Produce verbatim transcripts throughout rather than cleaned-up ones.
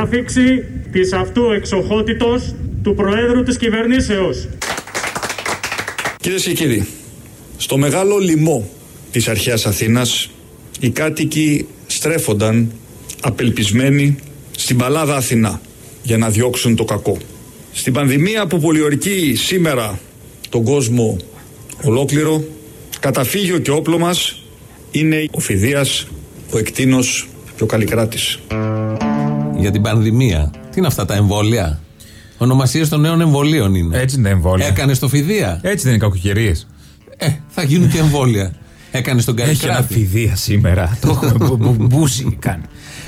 αφήξη της αυτού εξοχότητος του Προέδρου της Κυβερνήσεως. Κυρίες και κύριοι, στο μεγάλο λοιμό της αρχαίας Αθήνας οι κάτοικοι στρέφονταν απελπισμένοι στην παλάδα Αθηνά για να διώξουν το κακό. Στην πανδημία που πολιορκεί σήμερα τον κόσμο ολόκληρο, καταφύγιο και όπλο μας είναι ο Φιδίας, ο Εκτείνος και ο Καλλικράτης. Για την πανδημία. Τι είναι αυτά τα εμβόλια? Ονομασίες των νέων εμβολίων είναι. Έτσι είναι τα εμβόλια. Έκανε στο Φιδία. Έτσι δεν είναι κακοκαιρίες. Ε, θα γίνουν και εμβόλια. Έκανε στον Καλλικράτη. Έχει ένα Φιδία σήμερα. Το έχουμε μπούσει κάνει.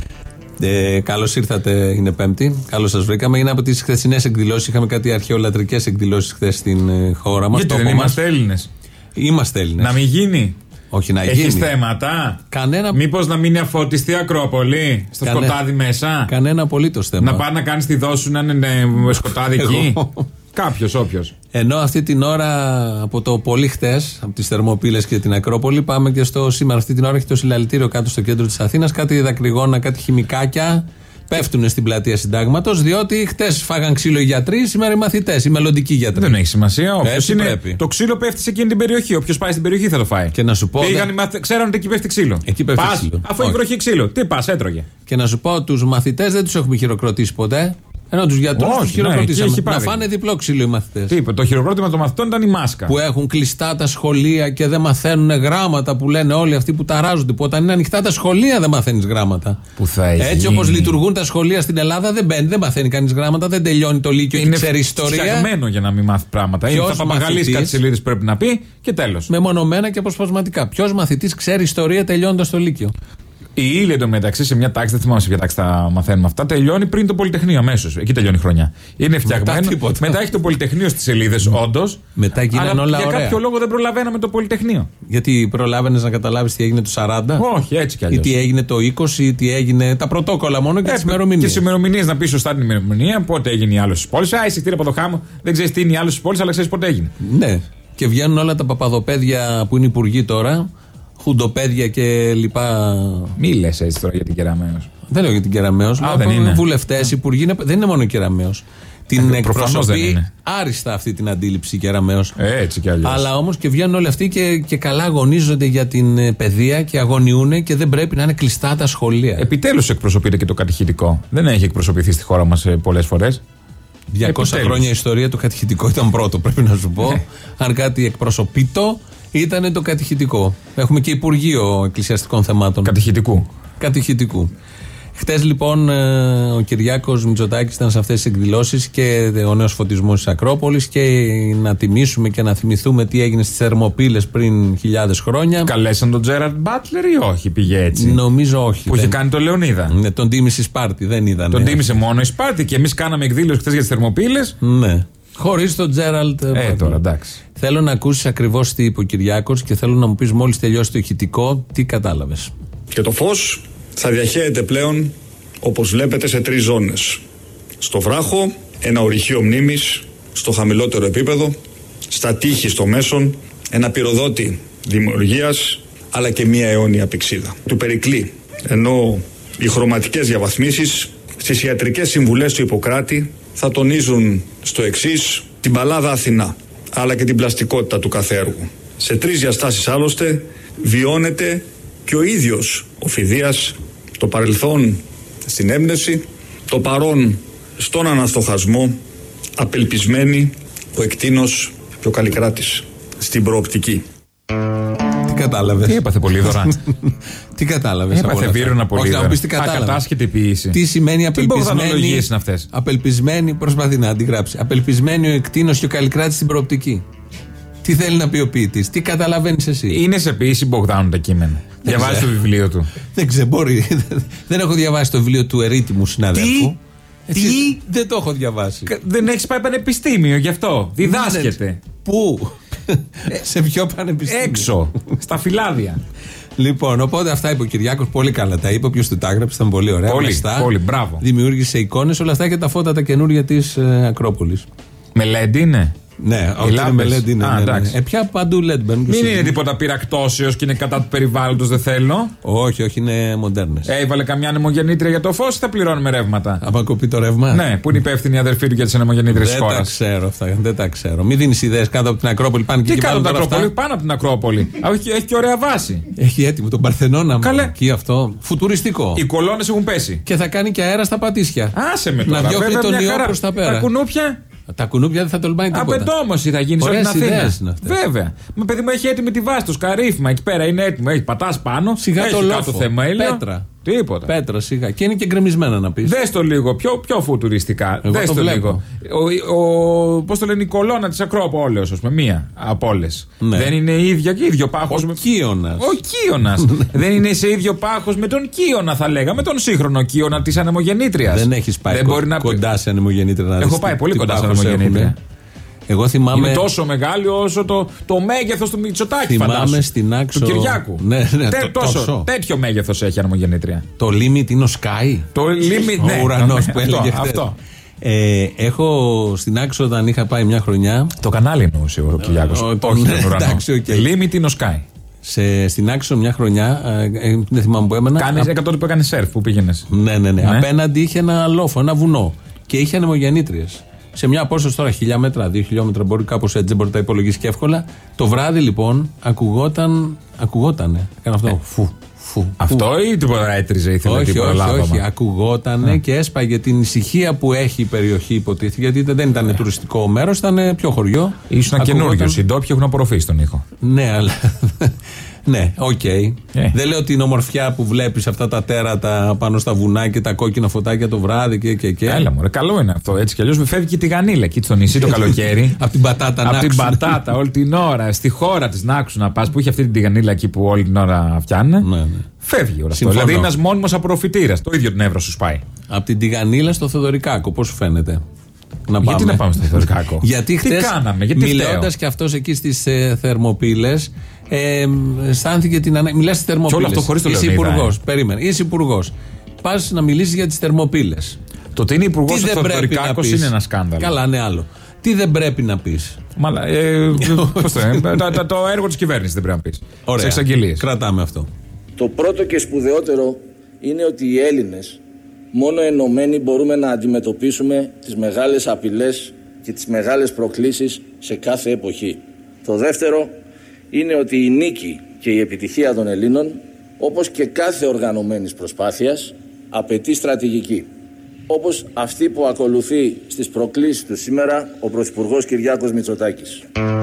Ε, καλώς ήρθατε, είναι Πέμπτη. Καλώς σας βρήκαμε. Είναι από τις χθεσινές εκδηλώσεις. Είχαμε κάτι αρχαιολατρικές εκδηλώσεις χθες στην ε, χώρα μας. Γιατί δεν είμαστε Έλληνες? Είμαστε Έλληνες. Να μην γίνει. Όχι, να Έχεις γίνει. Έχεις θέματα. Κανένα... Μήπως να μην είναι αφωτιστή Ακρόπολη στο Κανέ... σκοτάδι μέσα. Κανένα απολύτως θέμα. Να πάει να κάνει τη δόση σου να είναι σκοτάδι εκεί. Κάποιος, όποιος. Ενώ αυτή την ώρα από το πολύ χτες, από τις Θερμοπύλες και την Ακρόπολη, πάμε και στο σήμερα. Αυτή την ώρα έχει το συλλαλητήριο κάτω στο κέντρο της Αθήνας. Κάτι δακρυγόνα, κάτι χημικάκια πέφτουν στην πλατεία Συντάγματος, διότι χτες φάγαν ξύλο οι γιατροί, σήμερα οι μαθητές, οι μελλοντικοί γιατροί. Δεν έχει σημασία. Όποιος είναι, πρέπει. Το ξύλο πέφτει σε εκείνη την περιοχή. Όποιος πάει στην περιοχή θα το φάει. Και να σου πω. Πήγαν, δε... ξέραν ότι εκεί πέφτει ξύλο. Εκεί πέφτει πας, ξύλο. Αφού έχει βροχή ξύλο. Τι πας, έτρωγε. Και να σου πω, τους μαθητές δεν τους έχουμε χειροκροτήσει ποτέ. Ενώ τους γιατρούς τους χειροκροτήσαμε. Ναι, να φάνε διπλό ξύλο οι μαθητές. Τι είπε, το χειροκρότημα των μαθητών ήταν η μάσκα. Που έχουν κλειστά τα σχολεία και δεν μαθαίνουν γράμματα, που λένε όλοι αυτοί που ταράζονται. Που όταν είναι ανοιχτά τα σχολεία δεν μαθαίνεις γράμματα. Που θα έχει. Έτσι όπως λειτουργούν τα σχολεία στην Ελλάδα, δεν μπαίνει, δεν μαθαίνει κανείς γράμματα, δεν τελειώνει το Λύκειο και ξέρει ιστορία. Είναι φτιαγμένο για να μην μάθει πράγματα. Είναι θα παπαγαλίσει κάτι σελίδες πρέπει να πει και τέλος. Μεμονωμένα και αποσπασματικά. Ποιος μαθητής ξέρει ιστορία τελειώνοντας το Λύκειο? Η ύλη εντωμεταξύ σε μια τάξη, δεν θυμάμαι σε ποια τάξη τα μαθαίνουμε αυτά, τελειώνει πριν το Πολυτεχνείο αμέσως. Εκεί τελειώνει η χρονιά. Είναι φτιαγμένο. Μετά, μετά έχει το Πολυτεχνείο στις σελίδες, όντως. Μετά γίνανε όλα για ωραία. κάποιο λόγο δεν προλαβαίναμε το Πολυτεχνείο. Γιατί προλάβαινες να καταλάβεις τι έγινε το σαράντα? Όχι, έτσι κι αλλιώς. Ή τι έγινε το είκοσι, ή τι έγινε. Τα πρωτόκολλα μόνο και ε, τις ημερομηνίες. Και τις ημερομηνίες να πει σωστά την ημερομηνία, πότε έγινε η άλλος της πόλης. Α, εισιτήρια από το χάμο, δεν ξέρεις τι είναι η άλλος της πόλης, αλλά ξέρεις πότε έγινε. Ναι. Και βγαίνουν όλα τα παπαδοπαίδια που είναι υπουργοί τώρα. Χουντοπαίδια και λοιπά. Μη λες έτσι τώρα για την Κεραμέως. Δεν λέω για την Κεραμέως. Α, δεν είναι. Βουλευτές, υπουργοί. Δεν είναι μόνο η Κεραμέως. Την ε, εκπροσωπεί άριστα αυτή την αντίληψη η Κεραμέως. Ε, έτσι κι αλλιώς. Αλλά όμως και βγαίνουν όλοι αυτοί και, και καλά αγωνίζονται για την παιδεία και αγωνιούν και δεν πρέπει να είναι κλειστά τα σχολεία. Επιτέλους εκπροσωπείται και το κατηχητικό. Δεν έχει εκπροσωπηθεί στη χώρα μας πολλές φορές. διακόσια χρόνια ιστορία το κατηχητικό ήταν πρώτο, πρέπει να σου πω. Αν κάτι εκπροσωπείτο, ήταν το κατηχητικό. Έχουμε και Υπουργείο Εκκλησιαστικών Θεμάτων. Κατηχητικού. Κατηχητικού. Χτες λοιπόν ο Κυριάκος Μητσοτάκης ήταν σε αυτές τις εκδηλώσεις και ο νέος φωτισμός της Ακρόπολης και να τιμήσουμε και να θυμηθούμε τι έγινε στις Θερμοπύλες πριν χιλιάδες χρόνια. Καλέσαν τον Τζέραντ Μπάτλερ ή όχι, πήγε έτσι? Νομίζω όχι. Που είχε κάνει το Λεωνίδα. Ναι, τον τίμησε η Σπάρτη, δεν είδαν. Τον τίμησε μόνο η Σπάρτη και εμείς κάναμε εκδήλωση χτες για τις Θερμοπύλες. Ναι. Χωρίς τον Τζέραλτ. Ε, τώρα εντάξει. Θέλω να ακούσεις ακριβώς τι είπε ο Κυριάκος και θέλω να μου πεις μόλις τελειώσει το ηχητικό τι κατάλαβες. Και το φως θα διαχέεται πλέον, όπως βλέπετε, σε τρεις ζώνες. Στο βράχο, ένα ορυχείο μνήμης στο χαμηλότερο επίπεδο, στα τείχη στο μέσον, ένα πυροδότη δημιουργίας, αλλά και μία αιώνια πηξίδα του Περικλή. Ενώ οι χρωματικές διαβαθμίσεις στις ιατρικές συμβουλές του Ιπποκράτη θα τονίζουν στο εξής την παλάδα Αθηνά, αλλά και την πλαστικότητα του κάθε έργου. Σε τρεις διαστάσεις άλλωστε βιώνεται και ο ίδιος ο Φιδίας, το παρελθόν στην έμπνευση, το παρόν στον αναστοχασμό, απελπισμένοι ο Εκτείνος και ο Καλλικράτης στην προοπτική. Τι κατάλαβες? Τι έπαθε Πολύδωρα? Τι κατάλαβες? Έπαθε Βύρωνα Πολύδωρα. Ακατάσχετη ποιήση. Τι σημαίνει απελπισμένη? Τι είναι αυτές? Απελπισμένη, προσπαθεί να αντιγράψει. Απελπισμένη ο Εκτείνος και ο Καλλικράτης στην προοπτική. Τι θέλει να πει ο ποιητής? Τι καταλαβαίνεις εσύ? Είναι σε ποιήση Μπογδάνου τα κείμενα. Διαβάζει το βιβλίο του. Δεν ξέρω, μπορεί. Δεν έχω διαβάσει το βιβλίο του ερήτημου συναδέλφου. Τι? Τι? Δεν το έχω διαβάσει. Δεν έχεις πάει πανεπιστήμιο γι' αυτό. Διδάσκεται. Πού? Σε ποιο πανεπιστήμιο? Έξω. Στα φυλάδια. Λοιπόν, οπότε αυτά είπε ο Κυριάκος. Πολύ καλά τα είπε. Όποιος του τα έγραψε ήταν πολύ ωραία. Πολύ, Μεστά, πολύ, μπράβο. Δημιούργησε εικόνες, όλα αυτά και τα φώτα τα καινούρια της ε, Ακρόπολης. Με ελ ι ντι είναι. Ναι, όχι με ελ ι ντι είναι. Α, ναι, ναι. Ε, πια παντού ελ ι ντι μπαίνουν. Μην είναι τίποτα πυρακτώσεως και είναι κατά του περιβάλλοντος, δεν θέλω. Όχι, όχι, είναι μοντέρνες. Έβαλε καμιά ανεμογεννήτρια για το φως ή θα πληρώνουμε ρεύματα? Άμα κοπεί το ρεύμα. Ναι, που είναι υπεύθυνη η αδερφή του για τις ανεμογεννήτριες της χώρας. Δεν τα ξέρω αυτά, δεν τα ξέρω. Μην δίνεις ιδέες κάτω από την Ακρόπολη. Πάνε και, και κάτω από την Ακρόπολη. Ακρόπολη, πάνω από την Ακρόπολη. έχει, έχει και ωραία βάση. Έχει έτοιμο τον Παρθενώνα. Καλέ. Εκεί αυτό. Φουτουριστικό. Οι κολόνες έχουν πέσει. Και θα κάνει και αέρα στα πατήσια. Άσε με τώρα. Να διώχνει βέβαια, τον ιό χαρά. προς τα πέρα. Τα κουνούπια. Τα κουνούπια δεν θα τολμάει τίποτα. Απεντόμωση θα γίνει σε όλη την Αθήνα. Βέβαια. Μα παιδί μου έχει έτοιμη τη βάση, το σκαρίφημα εκεί πέρα είναι έτοιμο. Έχει πατάς πάνω. Σιγά έχει το κάτω λόφο. θεμέλιο. Πέτρα. Τίποτα. Πέτρα, σιγά. Και είναι και γκρεμισμένα να πεις. Δες το λίγο, πιο, πιο φουτουριστικά. Εγώ Δες το το, βλέπω. λίγο. Ο, ο, πώς το λένε, η κολόνα της Ακρόπολης, ας πούμε, μία από όλες. Ναι. Δεν είναι ίδια και ίδιο πάχος. Ο με... Κύωνας. Ο Κύωνας. Δεν είναι σε ίδιο πάχος με τον Κύωνα, θα λέγαμε, τον σύγχρονο Κύωνα της ανεμογεννήτριας. Δεν έχεις πάει Δεν κο- μπορεί να... κοντά σε ανεμογεννήτρια. Να Έχω δεις πάει τι- πολύ τι κοντά σε πάχος ανεμογεννήτρια. έχουνε. Εγώ θυμάμαι. Είναι τόσο μεγάλη όσο το, το μέγεθος του Μητσοτάκη, Θυμάμαι φαντάσου. στην Άξο. Του Κυριάκου. Ναι, ναι, Τε, το- τόσο, τόσο. Τέτοιο μέγεθος έχει η ανεμογεννήτρια. Το limit είναι ο Sky. Το limit, Ο ναι, ουρανός ναι, που αυτό, έλεγε χθες. αυτό. Ε, έχω στην Άξο όταν είχα πάει μια χρονιά. Το κανάλι εννοούσε ο Κυριάκος. Ο- τον- Όχι τον ουρανό. εντάξει, οκ. Limit είναι ο Sky. Σε, στην Άξο μια χρονιά. Ε, ε, δεν θυμάμαι που έμενα. Κάνεις Α- εκατό που έκανε σερφ που πήγαινες. Ναι, ναι, ναι, Ναι. Απέναντι είχε ένα λόφο, ένα βουνό. Και είχε ανεμογεννήτριες. Σε μια απόσταση τώρα χίλια μέτρα, δύο χιλιόμετρα, μπορεί κάπως έτσι, δεν μπορεί να τα υπολογίσει και εύκολα. Το βράδυ λοιπόν ακουγόταν. Ακουγότανε. Έκανε αυτό. Ε. Φου, φου. Αυτό ή τίποτα έτριζε, ήθελε Όχι, τίποτα όχι, λάβαμα. όχι. Ακουγότανε και έσπαγε την ησυχία που έχει η περιοχή, υποτίθεται. Γιατί δεν ήταν τουριστικό μέρος, ήταν πιο χωριό. Ήσουν Ακουγόταν- καινούριος. Οι ντόπιοι έχουν απορροφήσει τον ήχο. Ναι, αλλά. Ναι, οκ. Ε. Δεν λέω την ομορφιά που βλέπεις αυτά τα τέρατα πάνω στα βουνά και τα κόκκινα φωτάκια το βράδυ και. και, και. Έλα μωρέ, καλό είναι αυτό. Έτσι κι αλλιώς φεύγει και τη γανίλα εκεί στο νησί το καλοκαίρι. Από την πατάτα να Από την πατάτα όλη την ώρα. Στη χώρα της Νάξου να πας που είχε αυτή την γανίλα εκεί που όλη την ώρα φτιάχνουν. Ναι, ναι. Φεύγει όλα αυτό. Συμφωνώ. Δηλαδή ένας μόνιμος απορροφητήρας. Το ίδιο την Εύρο σου σπάει. Από την Τηγανίλα στο Θοδωρικάκο, πώς σου φαίνεται. Να Γιατί να πάμε στο Θοδωρικάκο. Γιατί Τι χτες, κάναμε, γιατί μιλώντας και αυτός εκεί στις ε, Θερμοπύλες, ε, αισθάνθηκε την ανάγκη. Μιλάς στις Θερμοπύλες. Και όλο αυτό χωρίς το Είσαι Λεωνίδα, υπουργός. ε. Περίμενε. Είσαι υπουργός. Πας να μιλήσεις για τις Θερμοπύλες. Το ότι είναι υπουργός Τι ο δεν πρέπει να Θοδωρικάκος πεις. είναι ένα σκάνδαλο. Καλά, είναι άλλο. Τι δεν πρέπει να πεις. Μαλα, ε, πώς το, ε, το, το, το έργο της κυβέρνησης δεν πρέπει να πεις. Ωραία. Σε εξαγγελίες. Κρατάμε αυτό. Το πρώτο και σπουδαιότερο είναι ότι οι Έλληνες μόνο ενωμένοι μπορούμε να αντιμετωπίσουμε τις μεγάλες απειλές και τις μεγάλες προκλήσεις σε κάθε εποχή. Το δεύτερο είναι ότι η νίκη και η επιτυχία των Ελλήνων, όπως και κάθε οργανωμένης προσπάθειας, απαιτεί στρατηγική. Όπως αυτή που ακολουθεί στις προκλήσεις του σήμερα ο Πρωθυπουργός Κυριάκος Μητσοτάκης.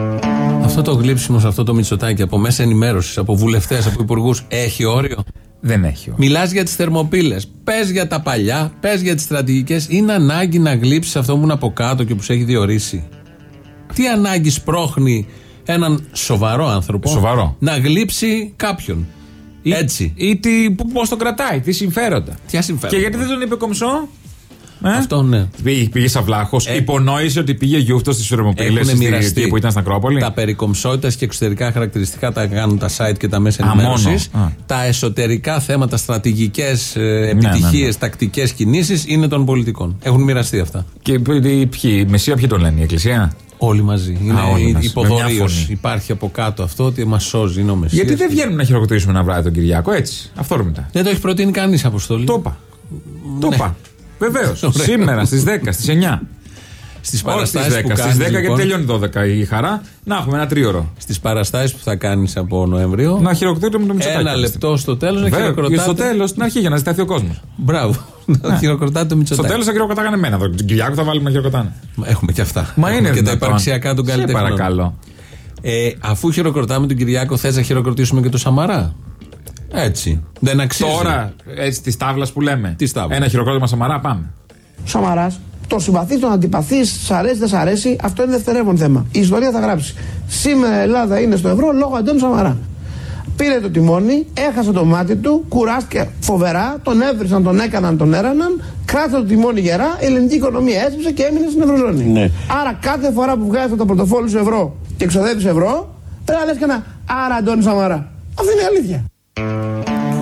Αυτό το γλύψιμο σε αυτό το Μητσοτάκη από μέσα ενημέρωσης, από βουλευτές, από υπουργούς, έχει όριο. Δεν έχει. Μιλάς για τις Θερμοπύλες. Πες για τα παλιά, πες για τις στρατηγικές. Είναι ανάγκη να γλύψεις αυτό που είναι από κάτω και που σε έχει διορίσει. Τι ανάγκη σπρώχνει έναν σοβαρό άνθρωπο Σοβαρό. να γλύψει κάποιον. Ή, Έτσι. Ή τι, πώς τον κρατάει, τι συμφέροντα. Ποια συμφέροντα. Και γιατί δεν τον είπε κομψό. Ε? Αυτό ναι. Πήγε, πήγε σαν βλάχος. Ε, Υπονόησε ότι πήγε γιούφτο στις Θερμοπύλες Έχουν μοιραστεί που ήταν στην Ακρόπολη. τα περί κομψότητας και εξωτερικά χαρακτηριστικά τα κάνουν τα site και τα μέσα Α, ενημέρωσης. μόνο. Α. Τα εσωτερικά θέματα, στρατηγικές ε, ναι, επιτυχίες, ναι. τακτικές κινήσεις είναι των πολιτικών. Έχουν μοιραστεί αυτά. Και ποιοι, η Μεσσία ποιοι τον λένε, η Εκκλησία. Όλοι μαζί. Είναι Α, όλοι μαζί. υποδορίως. Με μια φωνή. Υπάρχει από κάτω αυτό ότι μας σώζει. Είναι ο Μεσσίας. Γιατί δεν βγαίνουμε να χειροκροτήσουμε ένα βράδυ τον Κυριάκο, έτσι. Αυθόρμητα. Δεν το έχει προτείνει κανείς, Αποστολή. Το είπα. Το Ναι. είπα. Βεβαίως. Ωραία. Σήμερα στις δέκα, στις εννιά. Στις Όχι στις παραστάσεις που δέκα. Στις κάνεις, δέκα λοιπόν, γιατί τελειώνει δώδεκα η χαρά. Να έχουμε ένα τρίωρο. στις παραστάσεις που θα κάνεις από Νοέμβριο, Να χειροκροτήσουμε με το Μητσοτάκη. ένα λεπτό στο τέλος να Βέβαια, και χειροκροτάτε. στο τέλος, στην αρχή για να ζητάθεί ο κόσμος. Μπράβο. Να χειροκροτάτε το Στο Μητσοτάκη. τέλος θα χειροκροτάγανε εμένα. Τον Κυριάκο θα βάλουμε να χειροκροτάνε. Έχουμε και αυτά. Μα Έχουμε είναι και τα δυνατόν. υπαρξιακά των Σε καλλιτεχνών. παρακαλώ. Ε, αφού χειροκροτάμε τον Κυριάκο, θες να χειροκροτήσουμε και τον Σαμαρά. Έτσι. Δεν αξίζει. Τώρα, έτσι τη τάβλα που λέμε. Της τάβλας. Ένα χειροκρότημα Σαμαρά, πάμε. Σαμαράς, τον συμπαθεί, τον αντιπαθεί, σ' αρέσει, δεν σ' αρέσει, αυτό είναι δευτερεύον θέμα. Η ιστορία θα γράψει. Σήμερα η Ελλάδα είναι στο ευρώ λόγω Αντώνη Σαμαρά. Πήρε το τιμόνι, έχασε το μάτι του, κουράστηκε φοβερά, τον έβρισαν, τον έκαναν, τον έραναν, κράτησε το τιμόνι γερά, η ελληνική οικονομία έσπισε και έμεινε στην Ευρωζώνη. Ναι. Άρα κάθε φορά που βγάζει το πορτοφόλι σου ευρώ και εξοδεύει ευρώ, πρέπει να λες και ένα άρα Αντώνη Σαμαρά. Αυτή είναι η αλήθεια.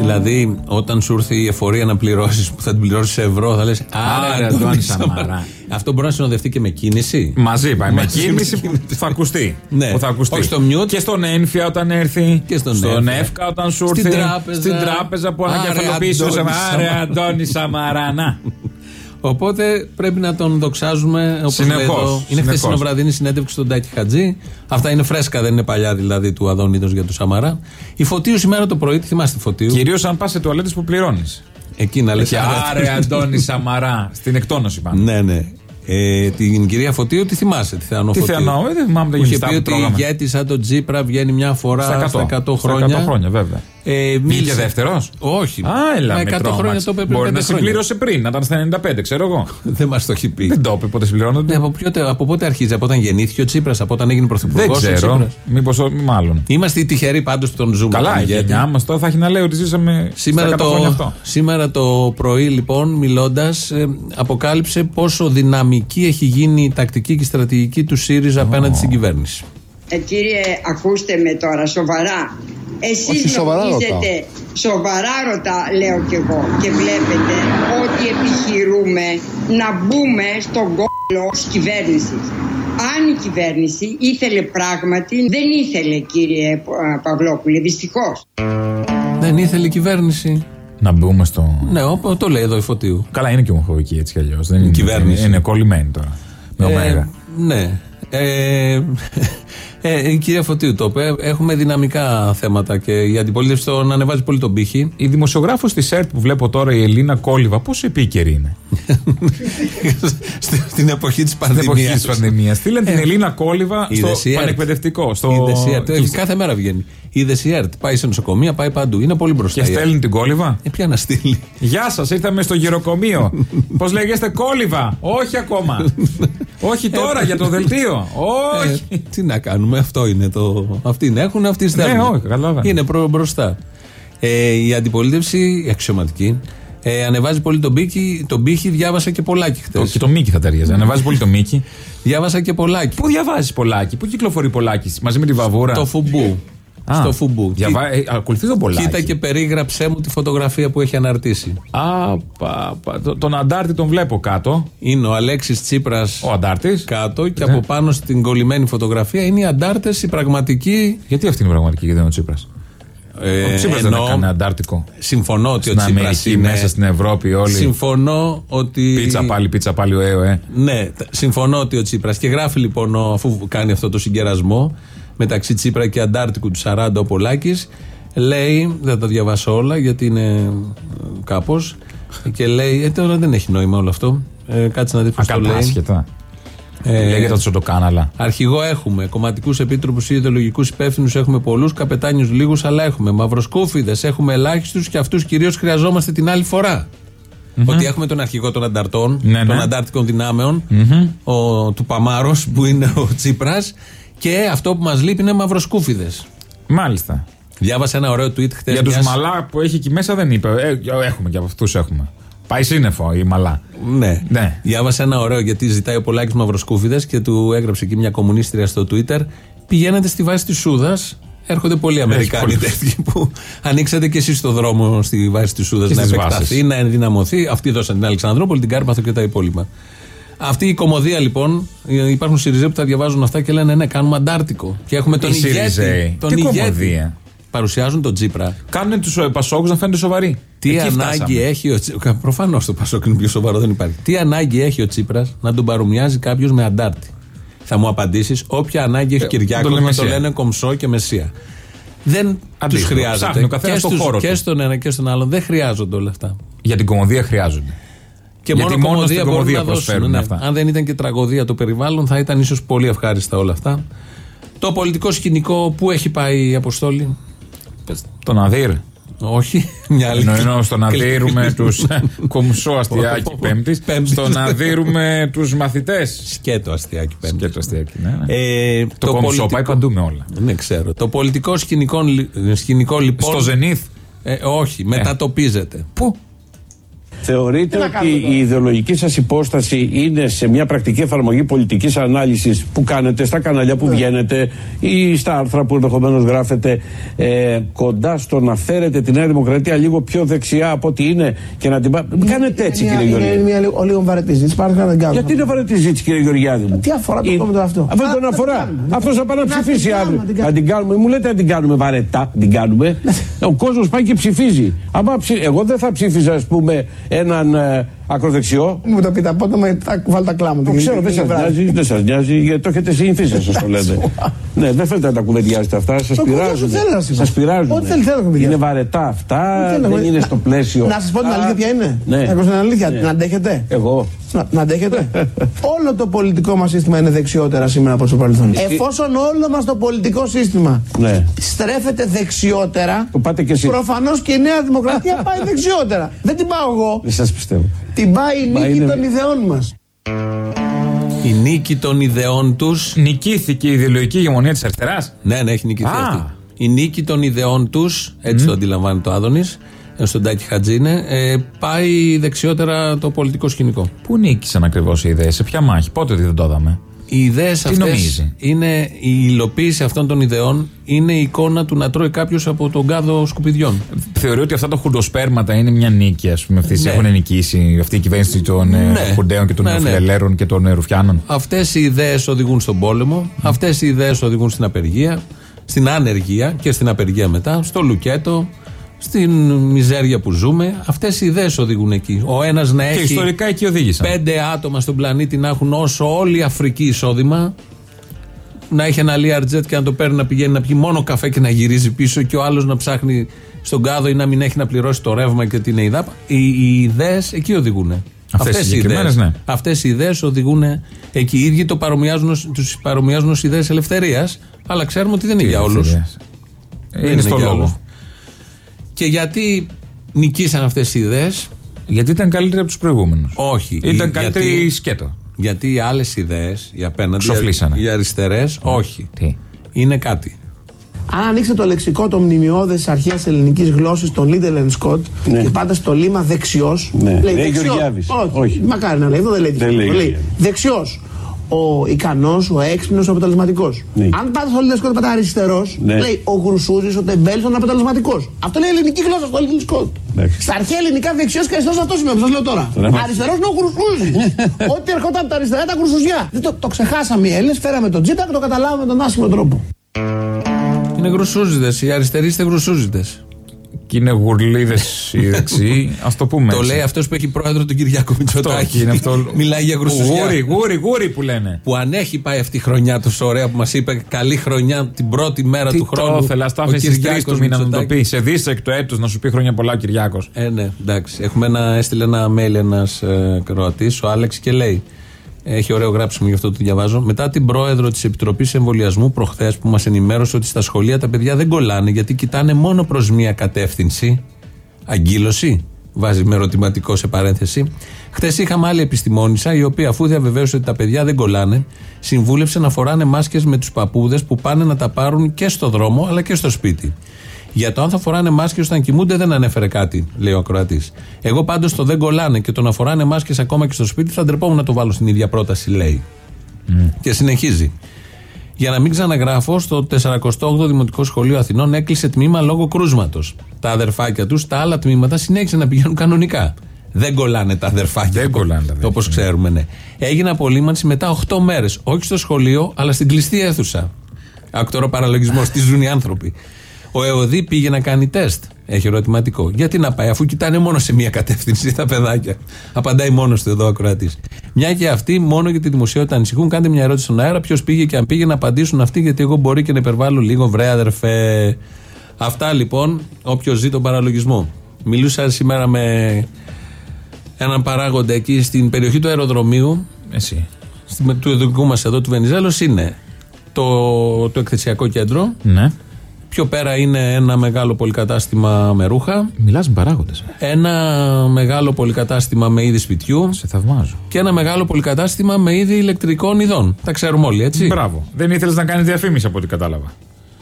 Δηλαδή, όταν σου έρθει η εφορία να πληρώσει, που θα την πληρώσει σε ευρώ, θα λε: Άρα, Αντώνη Σαμαρά. Αυτό μπορεί να συνοδευτεί και με κίνηση. Μαζί πάει. Με κίνηση που θα ακουστεί. Ναι. Που θα ακουστεί. Όχι στο μιούτ. Και στον Ένφια όταν έρθει. Και στον, στον ΕΦΚΑ όταν σου έρθει. Στην τράπεζα. Στην τράπεζα που ανακεφαλοποιήσει. Άρα, Αντώνη Σαμαρά. Να. Οπότε πρέπει να τον δοξάζουμε όπως λέει εδώ. Είναι χθεσινοβραδινή συνέντευξη στον Τάκη Χατζή. Αυτά είναι φρέσκα, δεν είναι παλιά δηλαδή του Αδωνίδος για του Σαμαρά. Η Φωτίου σήμερα το πρωί, τη θυμάστε Φωτίου. Κυρίως αν πας σε τουαλέτες που πληρώνεις. Εκεί να λες. Και άρε Αντώνη Σαμαρά. Στην εκτόνωση πάνω. Ναι, ναι. Ε, την κυρία Φωτίου τη θυμάσαι, τη Θεανό Φωτίου. Τη Θεανό, δεν θυμάμαι το είχε πει ότι ηγέτη σαν τον Τζίπρα βγαίνει μια φορά στα εκατό, στα εκατό χρόνια. Στα εκατό χρόνια, βέβαια. Ε, Βγήκε δεύτερος. Όχι. Α, έλα, με εκατό χρόνια το είπε πριν. Μπορεί να συμπλήρωσε πριν, να ήταν στα ενενήντα πέντε, ξέρω εγώ. Δεν μας το έχει πει. Δεν το είπε πότε συμπληρώνονται. Ναι, από, ποιο, από πότε αρχίζει, από όταν γεννήθηκε ο Τσίπρας, από όταν έγινε πρωθυπουργός. Δεν ξέρω. Μήπως μάλλον. Είμαστε οι τυχεροί πάντως που τον ζούμε. Καλά, η γενιά μας τώρα θα έχει να λέει ότι ζήσαμε σήμερα στα εκατό χρόνια αυτό. Σήμερα το πρωί, λοιπόν, μιλώντας, ε, αποκάλυψε πόσο δυναμική έχει γίνει η τακτική και η στρατηγική του ΣΥΡΙΖΑ oh. απέναντι στην κυβέρνηση. Ε, κύριε, ακούστε με τώρα, σοβαρά. Εσείς νομίζετε, σοβαρά ρωτά, λέω κι εγώ, και βλέπετε ότι επιχειρούμε να μπούμε στον κόλλο της κυβέρνησης. Αν η κυβέρνηση ήθελε πράγματι, δεν ήθελε, κύριε Παυλόπουλε, δυστυχώς. Δεν ήθελε η κυβέρνηση. Να μπούμε στο. Ναι, το λέει εδώ η Φωτίου. Καλά, είναι και ομοφοβική έτσι κι αλλιώς. Δεν είναι η κυβέρνηση. Είναι, είναι κολλημένη τώρα. Με ωμέγα. Ναι. Ε, ε, η κυρία Φωτίου το είπε. Έχουμε δυναμικά θέματα και η αντιπολίτευση τον ανεβάζει πολύ τον πύχη. Η δημοσιογράφος της ΕΡΤ που βλέπω τώρα, η Ελίνα Κόλιβα, πόσο επίκαιρη είναι. Στην εποχή της πανδημίας. Στείλαν την Ελίνα Κόλιβα στο πανεκπαιδευτικό. Στο... Κάθε μέρα βγαίνει. Είδε η ΕΡΤ. Πάει σε νοσοκομεία, πάει παντού. Είναι πολύ μπροστά. Και στέλνει την Κόλιβα. Ε, ποια να στείλει. Γεια σας, ήρθαμε στο γεροκομείο. Πώς λέγεστε, Κόλιβα? Όχι ακόμα. Όχι τώρα για το δελτίο. Όχι. Ε, τι να κάνουμε, αυτό είναι το. Αυτοί είναι, έχουν, αυτοί στέλνουν. Ναι, όχι, καλά. Είναι προ, μπροστά. Ε, η αντιπολίτευση, η αξιωματική, ε, ανεβάζει πολύ τον πύχη. Τον πύχη διάβασα και πολλάκι χτες. Και το Μίκη θα ταιριάζει. Ανεβάζει πολύ το Μίκη. Διάβασα και πολλάκι. Πού διαβάζει πολλάκι, πού κυκλοφορεί πολλάκι, μαζί με τη βαβούρα. Το φουμπού. Α, στο φουμπού. Διαβα... Ε, ακολουθεί τον πολλάκι. Κοίτα και περίγραψέ μου τη φωτογραφία που έχει αναρτήσει. Α, πα, πα, το, τον αντάρτη τον βλέπω κάτω. Είναι ο Αλέξης Τσίπρας. Ο αντάρτης. Κάτω και ναι. Από πάνω στην κολλημένη φωτογραφία είναι οι αντάρτες, οι πραγματικοί. Γιατί αυτή είναι η πραγματική, γιατί είναι ο Τσίπρας? Ε, ο Τσίπρας δεν έκανε αντάρτικο. Συμφωνώ ότι στην ο Τσίπρας Αμερική, είναι. Μέσα στην Ευρώπη όλοι. Συμφωνώ ότι. Πίτσα πάλι, πίτσα πάλι, ο ΕΟΕ. Ναι, συμφωνώ ότι ο Τσίπρας. Και γράφει λοιπόν, αφού κάνει αυτό το συγκερασμό μεταξύ Τσίπρα και Αντάρτικου του σαράντα ο Πολάκης, λέει, δεν θα τα διαβάσω όλα γιατί είναι κάπως, και λέει, ε, τώρα δεν έχει νόημα όλο αυτό, ε, κάτσε να δει πώς το λέει. Ακατάσχετα. Ε, Λέγεται το σωτοκάναλα. Αρχηγό έχουμε, κομματικούς επίτροπους ή ιδεολογικούς υπεύθυνους έχουμε πολλούς, καπετάνιους λίγους, αλλά έχουμε μαυροσκούφιδες, έχουμε ελάχιστους και αυτούς κυρίως χρειαζόμαστε την άλλη φορά. Mm-hmm. Ότι έχουμε τον αρχηγό των ανταρτών, ναι, των ναι. αντάρτικων δυνάμεων, mm-hmm. ο, του Παμάρος που είναι ο Τσίπρας. Και αυτό που μας λείπει είναι μαυροσκούφιδες. Μάλιστα. Διάβασα ένα ωραίο tweet χτες. Για τους μιας... μαλά που έχει εκεί μέσα δεν είπε. Ε, έχουμε και από αυτούς έχουμε. Πάει σύννεφο η μαλά. Ναι. ναι. Διάβασα ένα ωραίο γιατί ζητάει ο Πολάκης μαυροσκούφιδες και του έγραψε εκεί μια κομμουνίστρια στο Twitter. Πηγαίνετε στη βάση της Σούδας. Έρχονται πολλοί Αμερικάνοι τέτοιοι που ανοίξατε και εσείς στο δρόμο στη βάση της Σούδας να επεκταθεί, να ενδυναμωθεί. Αυτοί δώσαν την Αλεξανδρούπολη, την Κάρπαθο και τα υπόλοιπα. Αυτή η κωμωδία λοιπόν, υπάρχουν Σιριζέοι που τα διαβάζουν αυτά και λένε ναι, κάνουμε αντάρτικο. Και έχουμε τον ηγέτη. Τον Τι ηγέτη. Κωμωδία. Παρουσιάζουν τον Τσίπρα. Κάνουν τους Πασόκους να φαίνονται σοβαροί. Τι Εκεί ανάγκη φτάσαμε. έχει ο Τσίπρας. Προφανώς το Πασόκ είναι πιο σοβαρό, δεν υπάρχει. Τι ανάγκη έχει ο Τσίπρας να τον παρομοιάζει κάποιος με αντάρτη? Θα μου απαντήσεις, όποια ανάγκη έχει ε, Κυριάκος να το λένε κομψό και μεσία. Δεν τους χρειάζεται. Και, στο στους, και στον ένα και στον άλλον δεν χρειάζονται όλα αυτά. Για την κωμωδία χρειάζονται. Και γιατί μόνο κωμωδία μπορούν να προσφέρουν δώσουν, αυτά. Ναι. Αν δεν ήταν και τραγωδία το περιβάλλον, θα ήταν ίσως πολύ ευχάριστα όλα αυτά. Το πολιτικό σκηνικό που έχει πάει η Αποστόλη? Τον Αδύρ. Όχι, μια άλλη. Ενώ στο να δείρουμε τους κομψό αστιάκι Πέμπτης, στο να δείρουμε τους μαθητές. Σκέτο αστιάκι Πέμπτης. Σκέτο αστιάκι, ναι. Ε, το το κομψό πολιτικό... πάει παντού με όλα. Δεν ξέρω. Το πολιτικό σκηνικό, σκηνικό λοιπόν. Στο Ζενίθ. Ε, όχι, μετατοπίζεται. Πού? Θεωρείτε ότι η ιδεολογική σας υπόσταση είναι σε μια πρακτική εφαρμογή πολιτικής ανάλυσης που κάνετε στα κανάλια που yeah. βγαίνετε ή στα άρθρα που ενδεχομένως γράφετε, ε, κοντά στο να φέρετε τη Νέα Δημοκρατία λίγο πιο δεξιά από ό,τι είναι και να την πάρετε? Κάνετε έτσι, κύριε Γεωργιάδη. Είναι μια ο λίγο βαρετή ζήτηση. Γιατί είναι βαρετή ζήτηση, κύριε Γεωργιάδη μου? Τι αφορά το κόμμα αυτό? Αυτό δεν αφορά. Αυτό θα πάει να ψηφίσει αύριο. Να την κάνουμε. Μου λέτε να την κάνουμε βαρετά. Την κάνουμε. Ο κόσμος πάει και ψηφίζει. Εγώ δεν θα ψήφιζα, ας πούμε, έναν ε, ακροδεξιό. Μου το πείτε απότομα, θα βάλω τα κλάματα. Το ξέρω, δεν σας νοιάζει, δεν σας νοιάζει, γιατί το έχετε συνηθίσει, σας το λέτε. Ναι, δεν θέλετε να τα κουβεντιάζετε αυτά, σας πειράζουν. Σας πειράζουν. Είναι βαρετά αυτά, δεν είναι στο πλαίσιο. Να σας πω την αλήθεια ποια είναι. Να πω την αλήθεια, να αντέχετε. Εγώ. Να αντέχετε. Όλο το πολιτικό μας σύστημα είναι δεξιότερα σήμερα από το παρελθόν. Εφόσον όλο μας το πολιτικό σύστημα στρέφεται δεξιότερα, προφανώς και η Νέα Δημοκρατία πάει δεξιότερα. Δεν την πάω εγώ. Δεν σας πιστεύω. Την πάει η νίκη είναι... των ιδεών μας. Η νίκη των ιδεών τους. Νικήθηκε η ιδεολογική ηγεμονία της αριστεράς. Ναι, ναι, έχει νικηθεί ah. αυτή. Η νίκη των ιδεών τους, έτσι mm. το αντιλαμβάνεται ο Άδωνης, στον Τάκη Χατζίνε, ε, πάει δεξιότερα το πολιτικό σκηνικό. Πού νίκησαν ακριβώς οι ιδέες, σε ποια μάχη, πότε δεν το είδαμε? Οι ιδέες αυτές είναι, η υλοποίηση αυτών των ιδεών είναι η εικόνα του να τρώει κάποιος από τον κάδο σκουπιδιών. Θεωρεί ότι αυτά τα χουντοσπέρματα είναι μια νίκη, ας πούμε, αυτές ναι. έχουν νικήσει αυτή η κυβέρνηση των ναι. χουντέων και των ναι, νεοφιλελέρων ναι. και των ρουφιάνων. Αυτές οι ιδέες οδηγούν στον πόλεμο, mm. αυτές οι ιδέες οδηγούν στην απεργία, στην ανεργία και στην απεργία μετά, στο λουκέτο, στην μιζέρια που ζούμε. Αυτές οι ιδέες οδηγούν εκεί. Ο ένας να και έχει ιστορικά εκεί οδήγησαν. Πέντε άτομα στον πλανήτη να έχουν όσο όλη η Αφρική εισόδημα, να έχει ένα Learjet και να το παίρνει να πηγαίνει να πιει μόνο καφέ και να γυρίζει πίσω, και ο άλλος να ψάχνει στον κάδο ή να μην έχει να πληρώσει το ρεύμα και την ΕΙΔΑΠ. Οι, οι ιδέες εκεί οδηγούν. Αυτές οι ιδέες, ναι. Αυτές οι ιδέες οδηγούν εκεί. Οι ίδιοι το παρομοιάζουν, τους παρομοιάζουν ως ιδέες ελευθερίας, αλλά ξέρουμε ότι δεν είναι για όλους. Είναι, είναι στο λόγο. Και γιατί νικήσαν αυτές οι ιδέες? Γιατί ήταν καλύτεροι από τους προηγούμενους. Όχι. Ήταν καλύτερη σκέτο. Γιατί οι άλλες ιδέες, οι απέναντι, οι αριστερές, όχι. Τι? Είναι κάτι. Αν ανοίξετε το λεξικό των μνημειώδες αρχαίας ελληνικής γλώσσης, τον Λίτελ εν Σκοτ, ναι. και πάτε στο λίμα δεξιός, ναι. λέει ναι, δεξιός. Όχι, όχι. Μακάρι να λέει, εδώ δεν λέει, δεν λέει, λέει δεξιός. Ο ικανός, ο έξυπνος, ο αποτελεσματικός. Ναι. Αν πάτε στο Λίτελ Σκοτ, πάτε αριστερός, ναι. λέει ο γρουσούζης, ο τεμπέλης, ο αποτελεσματικός. Αυτό λέει η ελληνική γλώσσα στο Λίτελ Σκοτ. Στα αρχαία ελληνικά δεξιός και αριστερός αυτό σημαίνει, σας λέω τώρα. Αριστερός είναι ο γρουσούζης. Ό,τι ερχόταν από τα αριστερά ήταν γρουσουζιά. Το, το ξεχάσαμε οι Έλληνες, φέραμε τον Τζίπρα και το καταλάβαμε με τον άσχημο τρόπο. Είναι γρουσούζιδες, οι αριστεροί είστε γρουσούζιδες. Και είναι γουρλίδες οι δεξιοί, ας το πούμε. Το έτσι. Λέει αυτός που έχει πρόεδρο τον Κυριάκο Μητσοτάκη. Αυτό... Μιλάει για γρουσουζιά. Γούρι, γούρι, γούρι που λένε. Που αν έχει πάει αυτή η χρονιά τόσο ωραία που μας είπε, καλή χρονιά την πρώτη μέρα τι του χρόνου. Τι το ήθελα, στα αφήσεις τρεις του μήνα να το πει. Σε δίσεκτο έτους να σου πει χρόνια πολλά ο Κυριάκος. Ε, ναι, εντάξει. Έχουμε ένα, έστειλε ένα mail ένας ε, Κροατής, ο Άλεξ, και λέει. Έχει ωραίο γράψιμο, γι' αυτό το διαβάζω. Μετά την πρόεδρο της Επιτροπής Εμβολιασμού προχθές, που μας ενημέρωσε ότι στα σχολεία τα παιδιά δεν κολλάνε γιατί κοιτάνε μόνο προς μία κατεύθυνση. Αγκύλωση, βάζει με ερωτηματικό σε παρένθεση. Χθες είχαμε άλλη επιστημόνισσα, η οποία, αφού διαβεβαίωσε ότι τα παιδιά δεν κολλάνε, συμβούλευσε να φοράνε μάσκες με τους παππούδες που πάνε να τα πάρουν και στο δρόμο αλλά και στο σπίτι. Για το αν θα φοράνε μάσκες όταν κοιμούνται δεν ανέφερε κάτι, λέει ο ακροατής. Εγώ πάντως το δεν κολλάνε και το να φοράνε μάσκες ακόμα και στο σπίτι θα ντρεπόμουν να το βάλω στην ίδια πρόταση, λέει. Mm. Και συνεχίζει. Για να μην ξαναγράφω, στο τεσσαρακοστό όγδοο Δημοτικό Σχολείο Αθηνών έκλεισε τμήμα λόγω κρούσματος. Τα αδερφάκια τους, τα άλλα τμήματα συνέχισαν να πηγαίνουν κανονικά. Δεν κολλάνε τα αδερφάκια. Δεν κολλάνε τα αδερφάκια. Όπως ξέρουμε, ναι. Έγινε απολύμανση μετά οκτώ μέρες. Όχι στο σχολείο, αλλά στην κλειστή αίθουσα. Ακτορό παραλογισμός, τι ζουν οι άνθρωποι. Ο ΕΟΔΗ πήγε να κάνει τεστ. Έχει ερωτηματικό. Γιατί να πάει, αφού κοιτάνε μόνο σε μία κατεύθυνση τα παιδάκια. Απαντάει μόνος του εδώ ο ακροατής. Μια και αυτοί μόνο για τη δημοσιότητα ανησυχούν. Κάντε μια ερώτηση στον αέρα. Ποιος πήγε και αν πήγε να απαντήσουν αυτοί, γιατί εγώ μπορεί και να υπερβάλλω λίγο, βρε αδερφέ. Αυτά λοιπόν, όποιος ζει τον παραλογισμό. Μιλούσα σήμερα με έναν παράγοντα εκεί στην περιοχή του αεροδρομίου. Εσύ. Στην, του δικού μας εδώ του Βενιζέλος είναι το, το εκθεσιακό κέντρο. Ναι. Πιο πέρα είναι ένα μεγάλο πολυκατάστημα με ρούχα. Μιλάς με παράγοντες. Ένα μεγάλο πολυκατάστημα με είδη σπιτιού. Σε θαυμάζω. Και ένα μεγάλο πολυκατάστημα με είδη ηλεκτρικών ειδών. Τα ξέρουμε όλοι, έτσι. Μπράβο. Δεν ήθελες να κάνεις διαφήμιση από ό,τι κατάλαβα.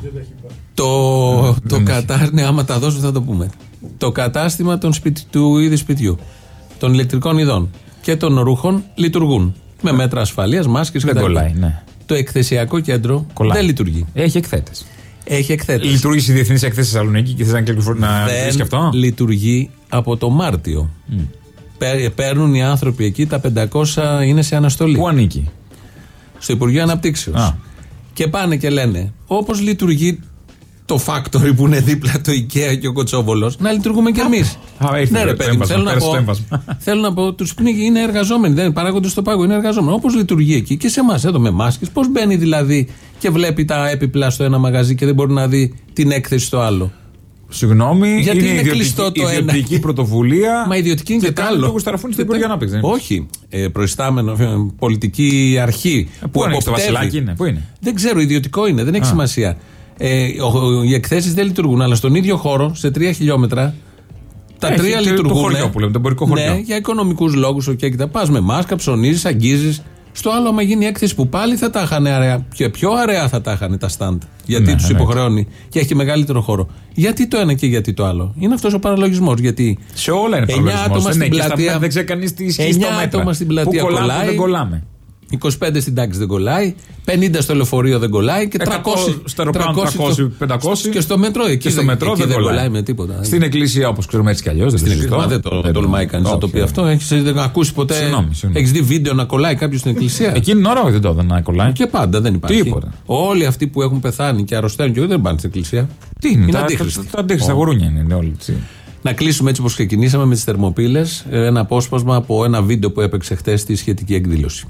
Το, το κατάστημα, ναι, άμα τα δώσω θα το πούμε. Το κατάστημα των σπιτι, του είδη σπιτιού. των ηλεκτρικών ειδών και των ρούχων λειτουργούν. Με μέτρα ασφαλείας, μάσκες και δεν κολλάει, ναι. Το εκθεσιακό κέντρο κολλάει. Δεν λειτουργεί. Έχει εκθέτες. Έχει εκθέτες. Λειτουργεί η διεθνής έκθεση στη Θεσσαλονίκη και θες να κυκλοφορεί να βρει και αυτό. Λειτουργεί από το Μάρτιο. Mm. Παίρνουν οι άνθρωποι εκεί τα πεντακόσια, είναι σε αναστολή. Πού ανήκει? Στο Υπουργείο Αναπτύξεως. Ah. Και πάνε και λένε, όπως λειτουργεί το Factory που είναι δίπλα το IKEA και ο Κοτσόβολος, να λειτουργούμε κι εμείς. Ναι, ρε παιδί μου, θέλω να πω, θέλω να πω, τους πνίγει, είναι εργαζόμενοι, δεν παράγοντες στο πάγο, είναι εργαζόμενοι. Όπως λειτουργεί εκεί και σε εμάς εδώ με μάσκες, πώς μπαίνει δηλαδή και βλέπει τα έπιπλα στο ένα μαγαζί και δεν μπορεί να δει την έκθεση στο άλλο. Συγγνώμη, γιατί είναι, είναι ιδιωτική, κλειστό το ιδιωτική ένα. πρωτοβουλία. Μα ιδιωτική είναι και, και το άλλο. Στην Υπουργεία Ανάπτυξη. Όχι. Ε, προϊστάμενο, πολιτική αρχή. Ε, πού είναι το Βασιλάκι, είναι. Πού είναι? Δεν ξέρω, ιδιωτικό είναι, δεν έχει Α. σημασία. Ε, ο, οι εκθέσεις δεν λειτουργούν, αλλά στον ίδιο χώρο, σε τρία χιλιόμετρα, τα Έχει, τρία λειτουργούν. Το χωριό που λέμε, το εμπορικό χωριό. Ναι, για οικονομικούς λόγους. Okay, πας με μάσκα, ψωνίζεις, αγγίζεις. Στο άλλο, άμα γίνει έκθεση που πάλι θα τα είχαν αραιά. Και πιο αραιά θα τα είχαν τα στάντ. Γιατί ναι, τους ναι, υποχρεώνει και έχει μεγαλύτερο χώρο. Γιατί το ένα και γιατί το άλλο? Είναι αυτός ο παραλογισμός. Γιατί σε όλα είναι παραλογισμός. Δεν, στην πλατεία, δεν ξέρει κανείς τι ισχύει στο μέτρα. άτομα στην πλατεία που κολλάμε, κολλάει. Δεν κολλάμε. είκοσι πέντε στην τάξη δεν κολλάει, πενήντα στο λεωφορείο δεν κολλάει και τριακόσια στο αεροπλάνο τριακόσια πεντακόσια και στο μετρό εκεί, και στο μετρό εκεί δεν, δεν κολλάει με τίποτα. Στην εκκλησία όπως ξέρουμε έτσι κι αλλιώς. Στην εκκλησία δεν το τολμάει κανείς να το πει αυτό. Έχεις ακούσει ποτέ? Έχεις δει βίντεο να κολλάει κάποιος στην εκκλησία? Εκείνη την ώρα δεν το είδα να κολλάει. Και πάντα δεν υπάρχει. Τίποτα. Όλοι αυτοί που έχουν πεθάνει και αρρωσταίνουν και δεν πάνε στην εκκλησία. Τι είναι, τα αντίχρηστα γουρούνια είναι όλοι. Να κλείσουμε έτσι όπως ξεκινήσαμε με τις Θερμοπύλες, ένα απόσπασμα από ένα βίντεο που έπαιξε χτες στη σχετική εκδήλωση.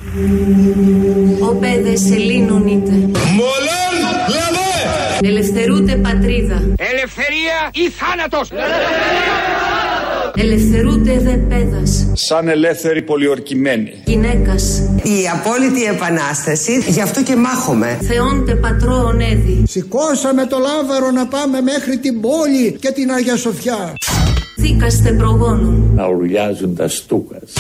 Ω παιδες Ελλήνων είτε Μολόν λαβέ ελευθερούτε πατρίδα ελευθερία ή θάνατος ελευθερούτε δε πέδας σαν ελεύθεροι πολιορκημένοι γυναίκας η απόλυτη επανάσταση, γι' αυτό και μάχομαι. Θεόντε πατρόων έδι σηκώσαμε το λάβαρο να πάμε μέχρι την πόλη και την Αγία Σοφιά. Θήκαστε προγόνων να ουρλιάζουν τα στούκας.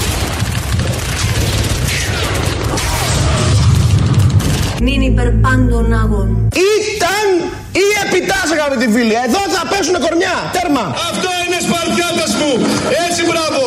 Νυν υπερπάντων αγών. Ήταν ή επιτάσσε, αγαπητοί φίλοι. Εδώ θα πέσουνε κορμιά. Τέρμα. Αυτό είναι Σπαρτιάτας μου. Έτσι, μπράβο.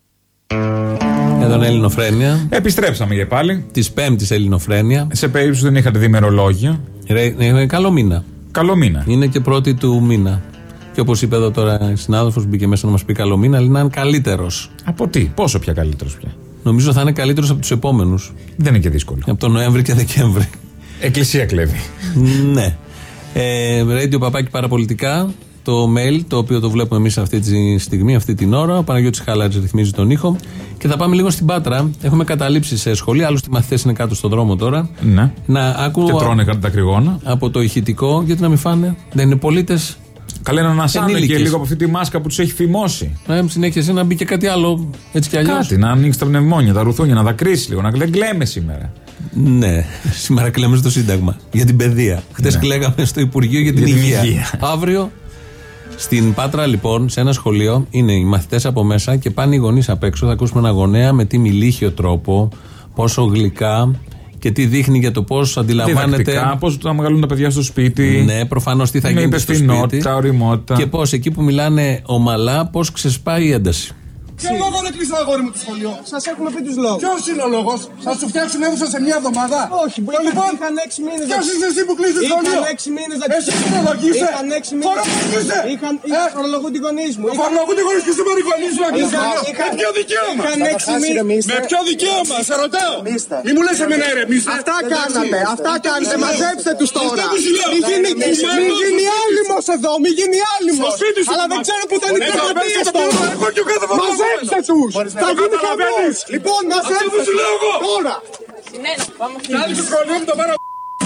Εδώ είναι Ελληνοφρένεια. Επιστρέψαμε και πάλι. Της Πέμπτης Ελληνοφρένεια. Σε περίπτωση που δεν είχατε δει ημερολόγιο. Είναι καλό μήνα. Καλό μήνα. Είναι και πρώτη του μήνα. Και όπως είπε εδώ τώρα η συνάδελφος, μπήκε μέσα να μας πει καλό μήνα, αλλά να είναι καλύτερος. Από τι, πόσο πια καλύτερος πια? Νομίζω θα είναι καλύτερος από τους επόμενους. Δεν είναι και δύσκολο. Από τον Νοέμβρη και Δεκέμβρη. Εκκλησία κλέβει. Ναι. Ε, Radio Παπάκι Παραπολιτικά, το mail, το οποίο το βλέπουμε εμείς αυτή τη στιγμή, αυτή την ώρα. Ο Παναγιώτης Χαλάρης ρυθμίζει τον ήχο. Και θα πάμε λίγο στην Πάτρα. Έχουμε καταλήψει σε σχολεία. Άλλωστε οι μαθητές είναι κάτω στον δρόμο τώρα. Ναι. Να άκου. Και τρώνε κατά τα κρυγόνα. Από το ηχητικό, γιατί να μην φάνε. Δεν είναι πολίτες. Καλά να ανασάνε και λίγο από αυτή τη μάσκα που τους έχει φημώσει. Ε, συνέχεια εσύ να μπει και κάτι άλλο έτσι κι αλλιώς. Κάτι, να ανοίξει τα πνευμόνια, τα ρουθούνια, να δακρύσει λίγο. Να δεν κλαίμε σήμερα. Ναι, σήμερα κλαίμε στο Σύνταγμα για την παιδεία. Χτες ναι. κλαίγαμε στο Υπουργείο για την, για την υγεία. υγεία. Αύριο στην Πάτρα, λοιπόν, σε ένα σχολείο είναι οι μαθητές από μέσα και πάνε οι γονείς απ' έξω. Θα ακούσουμε ένα γονέα με τι μιλήχιο τρόπο, πόσο γλυκά. Και τι δείχνει για το πώς αντιλαμβάνεται. Πώς να μεγαλούν τα παιδιά στο σπίτι. Ναι, προφανώς τι θα γίνει στο σπίτι. Οριμότητα. Και πώς εκεί που μιλάνε ομαλά, πώς ξεσπάει η ένταση. Ποιο λόγο δεν κλείσει το αγόρι μου το σχολείο? Σας έχουμε πει τους λόγους. Ποιος είναι ο λόγος? Θα σου φτιάξουν αίθουσα σε μια εβδομάδα? Όχι, λοιπόν, είχαν έξι μήνες. Ποιος είσαι εσύ που κλείσει το σχολείο? Είχαν έξι μήνες. Εσύ φορολογείσαι. Είχαν έξι μήνες. Φορολογείσαι. Είχαν φορολογούν τη γονείς μου. Φορολογούν τη γονείς και σήμερα οι γονείς μου να κλείσει. Με ποιο δικαίωμα? Είχαν έξι μήνες. Με ποιο δικαίωμα? Σε ρωτάω. Μη μου λες εμένα ηρεμήστε. Αυτά κάναμε. Αυτά κάναμε. Μαζέψτε τους τώρα. Μη γίνει άλυμος εδώ. Μη γίνει άλυμος. Αλλά δεν ξέρω που ήταν οι τραυματίες τώρα. Μαζέψτε τους! Θα γίνει χαμός! Λοιπόν, μαζέψτε τους! Τώρα! Κάνε το σχολείο μου το πάρω.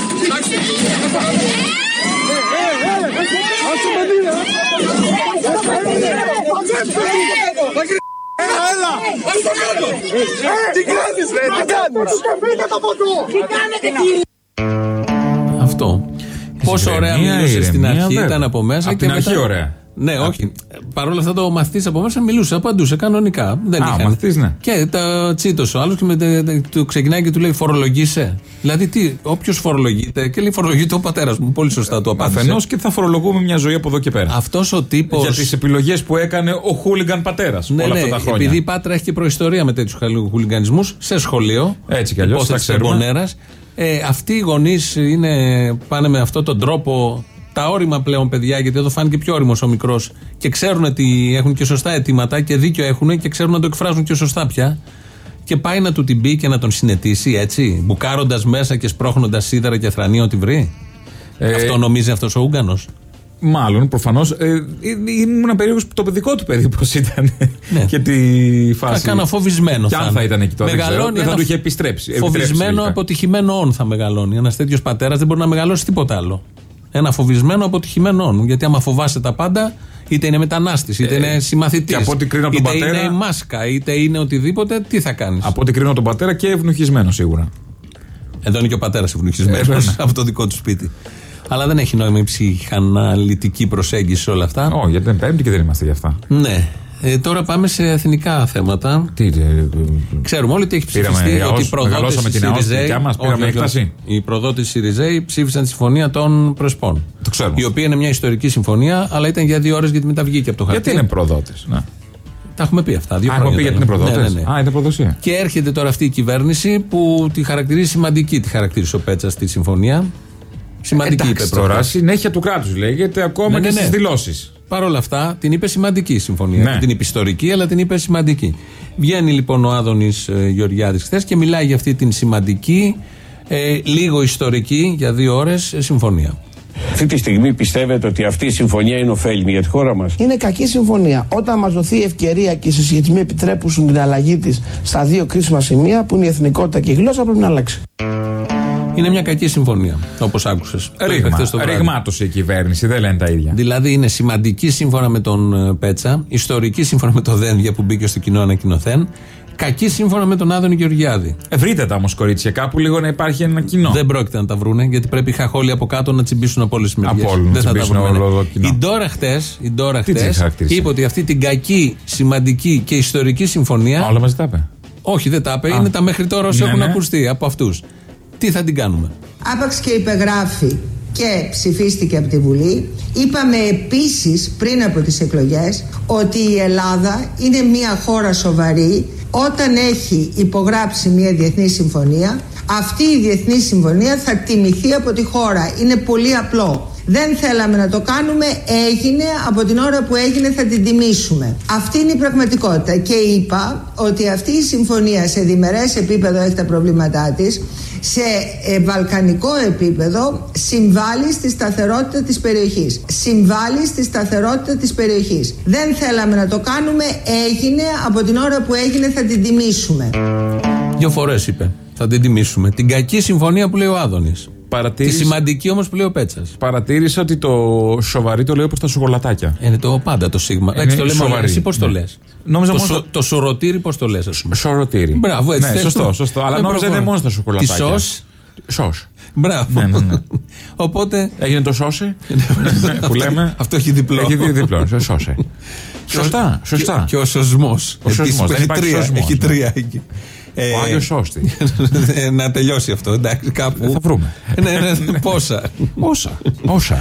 Άσε με δίνε! Μαζέψτε τους! Έλα! Ας το κάτω! Τι κάνεις ρε! Τι κάνεις! Σκεφτείτε το ποτό! Τι κάνετε κύριε! Αυτό. Πόσο ωραία μιλούσε στην αρχή, ήταν από μέσα. Από την αρχή ωραία. Ναι, όχι. Παρ' όλα αυτά το μαθητής από μέσα μιλούσε, απαντούσε κανονικά. Δεν Α, ο μαθητής, ναι. Και τα τσίτωσε ο άλλος και με, τε, τε, του ξεκινάει και του λέει φορολογείσαι. Δηλαδή, τι, όποιος φορολογείται, και λέει φορολογείται ο πατέρας μου. Πολύ σωστά το απάντησε. Αφενός και θα φορολογούμε μια ζωή από εδώ και πέρα. Αυτός ο τύπος. Για τις επιλογές που έκανε ο χούλιγκαν πατέρας ναι, όλα ναι, αυτά τα χρόνια. Επειδή η Πάτρα έχει και προϊστορία με τέτοιους χουλιγκανισμούς σε σχολείο. Έτσι κι αλλιώς. Ε, αυτοί οι γονείς πάνε με αυτόν τον τρόπο. Τα όρημα πλέον παιδιά, γιατί εδώ φάνηκε πιο όριμος ο μικρός και ξέρουν ότι έχουν και σωστά αιτήματα και δίκιο έχουν και ξέρουν να το εκφράζουν και σωστά πια. Και πάει να του την πει και να τον συνετίσει έτσι, μπουκάροντας μέσα και σπρώχνοντας σίδερα και θρανία ό,τι βρει. Ε, Αυτό νομίζει αυτός ο Ούγκανος. Μάλλον, προφανώς. Ε, ήμουν περίεργος το παιδικό του παιδί πώς ήταν. Ναι. Και τη φάση. Θα κάνα φοβισμένο. Κι αν θα ήταν εκεί τότε. Μεγαλώνει, δεν θα του είχε επιστρέψει. Φοβισμένο, αποτυχημένο όν θα μεγαλώνει. Ένας τέτοιος πατέρας δεν μπορεί να μεγαλώσει τίποτα άλλο. Ένα φοβισμένο, αποτυχημένο όν. Γιατί άμα φοβάσαι τα πάντα, είτε είναι μετανάστης, είτε ε, είναι συμμαθητής, είτε πατέρα, είναι μάσκα, είτε είναι οτιδήποτε, τι θα κάνεις. Από ό,τι κρίνω τον πατέρα και ευνοχισμένο σίγουρα. Εδώ είναι και ο πατέρας ευνοχισμένος ε, από το δικό του σπίτι. Αλλά δεν έχει νόημα η ψυχαναλυτική προσέγγιση σε όλα αυτά. Όχι, γιατί είναι Πέμπτη και δεν είμαστε γι' αυτά. Ναι. Ε, τώρα πάμε σε εθνικά θέματα. Τι, ε, ε, Ξέρουμε όλοι ότι έχει ψηφιστεί ότι οι προδότες Σιριζέοι, οι προδότες Σιριζέοι ψήφισαν τη συμφωνία των Πρεσπών. Το ξέρουμε. Η οποία είναι μια ιστορική συμφωνία, αλλά ήταν για δύο ώρες γιατί μετά βγήκε από το χαρτί. Γιατί είναι προδότες. Ναι. Τα έχουμε πει αυτά. Δύο Α, έχουμε πει γιατί είναι προδότες. Ναι, ναι, ναι. Α, είναι προδοσία. Και έρχεται τώρα αυτή η κυβέρνηση που τη χαρακτηρίζει σημαντική, τη χαρακτήρισε ο Πέτσας στη συμφωνία. Σημαντική είπε τώρα. Συνέχεια του κράτους λέγεται ακόμα ναι, ναι, ναι. και στις δηλώσεις. Παρ' όλα αυτά την είπε σημαντική η συμφωνία. Ναι. Την είπε ιστορική, αλλά την είπε σημαντική. Βγαίνει λοιπόν ο Άδωνης ε, Γεωργιάδης χθες και μιλάει για αυτή την σημαντική, ε, λίγο ιστορική, για δύο ώρες ε, συμφωνία. Αυτή τη στιγμή πιστεύετε ότι αυτή η συμφωνία είναι ωφέλιμη για τη χώρα μας? Είναι κακή συμφωνία. Όταν μας δοθεί η ευκαιρία και οι συσχετισμοί επιτρέπουν την αλλαγή της στα δύο κρίσιμα σημεία, που είναι η εθνικότητα και η γλώσσα, πρέπει να αλλάξει. Είναι μια κακή συμφωνία, όπως άκουσες. Ρήγμα, ρηγμάτωσε η κυβέρνηση, δεν λένε τα ίδια. Δηλαδή είναι σημαντική σύμφωνα με τον Πέτσα, ιστορική σύμφωνα με τον Δένδια που μπήκε στο κοινό ανακοινωθέν, κακή σύμφωνα με τον Άδωνη Γεωργιάδη. Ε, βρείτε τα όμως κορίτσια κάπου λίγο να υπάρχει ένα κοινό. Δεν πρόκειται να τα βρούνε, γιατί πρέπει οι χαχόλοι από κάτω να τσιμπήσουν από όλες τις μεριές. Από όλους, δεν θα τα βρούνε. Η Ντόρα χτες είπε ότι αυτή την κακή, σημαντική και ιστορική συμφωνία. Όλα μαζί τα είπε. Όχι, δεν τα είπε, είναι τα μέχρι τώρα όσο ναι, έχουν ναι. ακουστεί από αυτούς. Τι θα την κάνουμε? Άπαξ και υπεγράφει και ψηφίστηκε από τη Βουλή. Είπαμε επίσης πριν από τις εκλογές ότι η Ελλάδα είναι μια χώρα σοβαρή όταν έχει υπογράψει μια διεθνή συμφωνία. Αυτή η διεθνή συμφωνία θα τιμηθεί από τη χώρα. Είναι πολύ απλό. Δεν θέλαμε να το κάνουμε, έγινε, από την ώρα που έγινε θα την τιμήσουμε. Αυτή είναι η πραγματικότητα και είπα ότι αυτή η συμφωνία σε διμερές επίπεδο έχει τα προβλήματά της, σε ε, βαλκανικό επίπεδο συμβάλλει στη σταθερότητα της περιοχής. Συμβάλλει στη σταθερότητα της περιοχής. Δεν θέλαμε να το κάνουμε, έγινε, από την ώρα που έγινε θα την τιμήσουμε. Δύο φορές είπε, θα την τιμήσουμε. Την κακή συμφωνία που λέει ο Άδωνης. Παρατήρησε... Τη σημαντική όμως που λέει ο Πέτσας. Παρατήρησα ότι το σοβαρή το λέω όπως τα σοκολατάκια. Είναι το πάντα το σίγμα. Έτσι το λέμε όλοι. Εσύ πώς ναι. το λες? Νόμιζα το, μόνο... σο, το σωροτήρι πώς το λες, ας πούμε? Σωροτήρι. Μπράβο, έτσι. Ναι, σωστό, σωστό. Αλλά νόμιζα είναι μόνο στα σοκολατάκια. Τη σως. Σως. Μπράβο. Ναι, ναι, ναι. Οπότε. Έγινε το σώσε. Που λέμε. Αυτό έχει διπλό. Έχει διπλό. Σώσε. Σωστά, σωστά. Και ο σωσμός. Ο σωσμός. Έχει τρία εκεί. Ο Άγιος Σώστη. Να τελειώσει αυτό, εντάξει, κάπου. Θα βρούμε. Ναι, ναι, πόσα. Όσα. Όσα.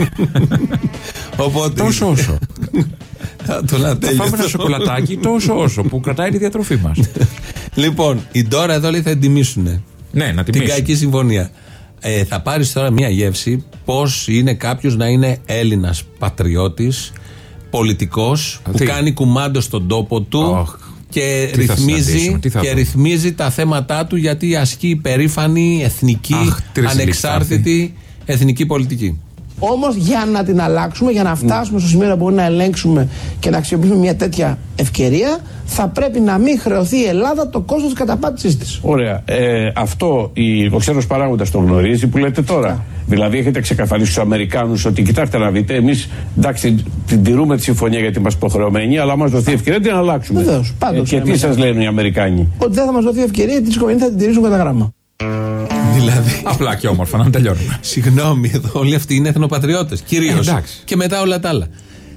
Οπότε. Τόσο όσο. Θα φάμε ένα σοκολατάκι τόσο όσο που κρατάει τη διατροφή μας. Λοιπόν, η Ντόρα εδώ λέει θα την τιμήσουνε. Ναι, να τιμήσουν. Την κακή συμφωνία. Ε, θα πάρεις τώρα μια γεύση πώς είναι κάποιος να είναι Έλληνας πατριώτης, πολιτικός, που κάνει κουμάντο στον τόπο του. Oh. Και, ρυθμίζει, και ρυθμίζει τα θέματα του γιατί ασκεί υπερήφανη, εθνική, Αχ, ανεξάρτητη εθνική πολιτική. Όμως για να την αλλάξουμε, για να φτάσουμε mm. στο σημείο να μπορούμε να ελέγξουμε και να αξιοποιήσουμε μια τέτοια ευκαιρία, θα πρέπει να μην χρεωθεί η Ελλάδα το κόστος της καταπάτησης της. Ωραία. Ε, αυτό η, ο ξένος παράγοντας το γνωρίζει που λέτε τώρα. Yeah. Δηλαδή έχετε ξεκαθαρίσει στους Αμερικάνους ότι κοιτάξτε να δείτε, εμείς εντάξει την τηρούμε τη συμφωνία γιατί είμαστε υποχρεωμένοι, αλλά μας δοθεί ευκαιρία την αλλάξουμε. Βεβαίως. Ε, και τι σας λένε οι Αμερικάνοι? Ότι δεν θα μας δοθεί ευκαιρία, τη συμφωνία θα την τηρήσουν κατά γράμμα. Δηλαδή. Απλά και όμορφα, να τελειώνουμε. Συγγνώμη, εδώ όλοι αυτοί είναι εθνοπατριώτες. Κυρίως. Ε, και μετά όλα τα άλλα.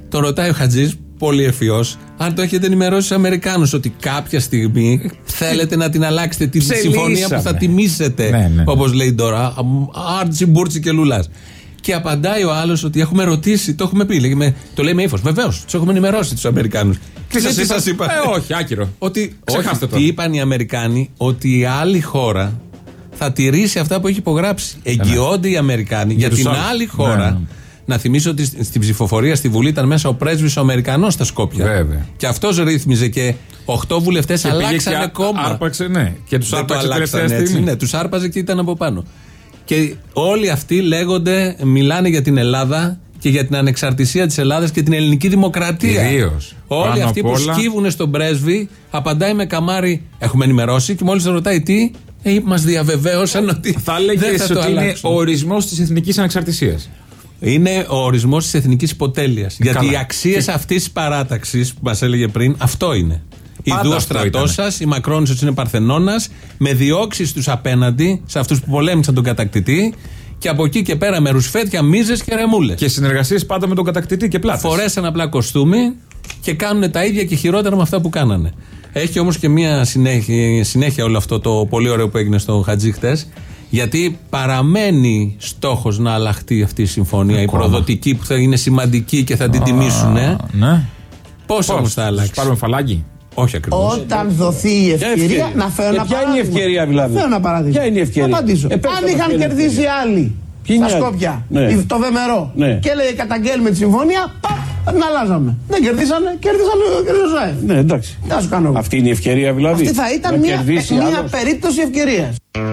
Το ρωτάει ο Χατζής, πολύ ευφυός, αν το έχετε ενημερώσει στους Αμερικάνους ότι κάποια στιγμή θέλετε να την αλλάξετε τη συμφωνία που θα τιμήσετε. Ναι, ναι. Όπως λέει τώρα, Άρτσι, Μπούρτσι και Λουλάς. Και απαντάει ο άλλος ότι έχουμε ρωτήσει, το έχουμε πει. Λέγει, το λέει με ύφος. Βεβαίως, τους έχουμε ενημερώσει τους Αμερικάνους. Τι σας είπα, είπα. Ε, όχι, άκυρο. Ότι, όχι, τι είπαν οι Αμερικάνοι, ότι η άλλη χώρα θα τηρήσει αυτά που έχει υπογράψει. Εγγυώνται οι Αμερικάνοι για, για την άλλους. άλλη χώρα. Ναι. Να θυμίσω ότι στην ψηφοφορία στη Βουλή ήταν μέσα ο πρέσβης ο Αμερικανός στα Σκόπια. Βέβαια. Και αυτός ρύθμιζε και οχτώ βουλευτές αλλάξανε κόμμα. Άρπαξε, ναι. Και τους άρπαξε τελευταία στιγμή. Ναι, τους άρπαζε και ήταν από πάνω. Και όλοι αυτοί λέγονται, μιλάνε για την Ελλάδα και για την ανεξαρτησία της Ελλάδας και την ελληνική δημοκρατία. Κυρίως. Όλοι πάνω αυτοί που όλα... σκύβουν στον πρέσβη, απαντάει με καμάρι, έχουμε ενημερώσει, και μόλις ρωτάει τι, ε, μας διαβεβαίωσαν ότι. Θα έλεγες ότι είναι ο ορισμός της εθνικής ανεξαρτησίας. Είναι ο ορισμός της εθνικής υποτέλειας. Γιατί οι αξίες και... αυτής της παράταξης που μας έλεγε πριν, αυτό είναι. Η Δούο στρατός, η Μακρόνισσος είναι Παρθενώνας, με διώξεις τους απέναντι σε αυτούς που πολέμησαν τον κατακτητή, και από εκεί και πέρα με ρουσφέτια, μίζες και ρεμούλες. Και συνεργασίες πάντα με τον κατακτητή και πλάτες. Φορέσαν απλά κοστούμι και κάνουν τα ίδια και χειρότερα με αυτά που κάνανε. Έχει όμως και μια συνέχεια, συνέχεια όλο αυτό το πολύ ωραίο που έγινε στο Χατζή χτες. Γιατί παραμένει στόχος να αλλάχτεί αυτή η συμφωνία, Ακόμα. η προδοτική που θα είναι σημαντική και θα την τιμήσουν. Ναι. Πώς όμως θα αλλάξει? Πάρουμε φαλάκι. Όχι ακριβώς. Όταν δοθεί η ευκαιρία, ευκαιρία. να φέρω ένα ε, ποια είναι η ευκαιρία δηλαδή? Φέρω ένα παράδειγμα. Ποια είναι η ευκαιρία? Θα απαντήσω. Ε, Αν είχαν κερδίσει άλλοι στα Σκόπια, ναι. το Βεμερό, ναι. και έλεγε καταγγέλνουμε τη συμφωνία, παπ, την αλλάζαμε. Δεν κερδίσανε, κέρδισαν ο ΖΑΕ. Ναι, εντάξει. Αυτή είναι η ευκαιρία δηλαδή. Αυτή θα ήταν μια, μια περίπτωση ευκαιρίας.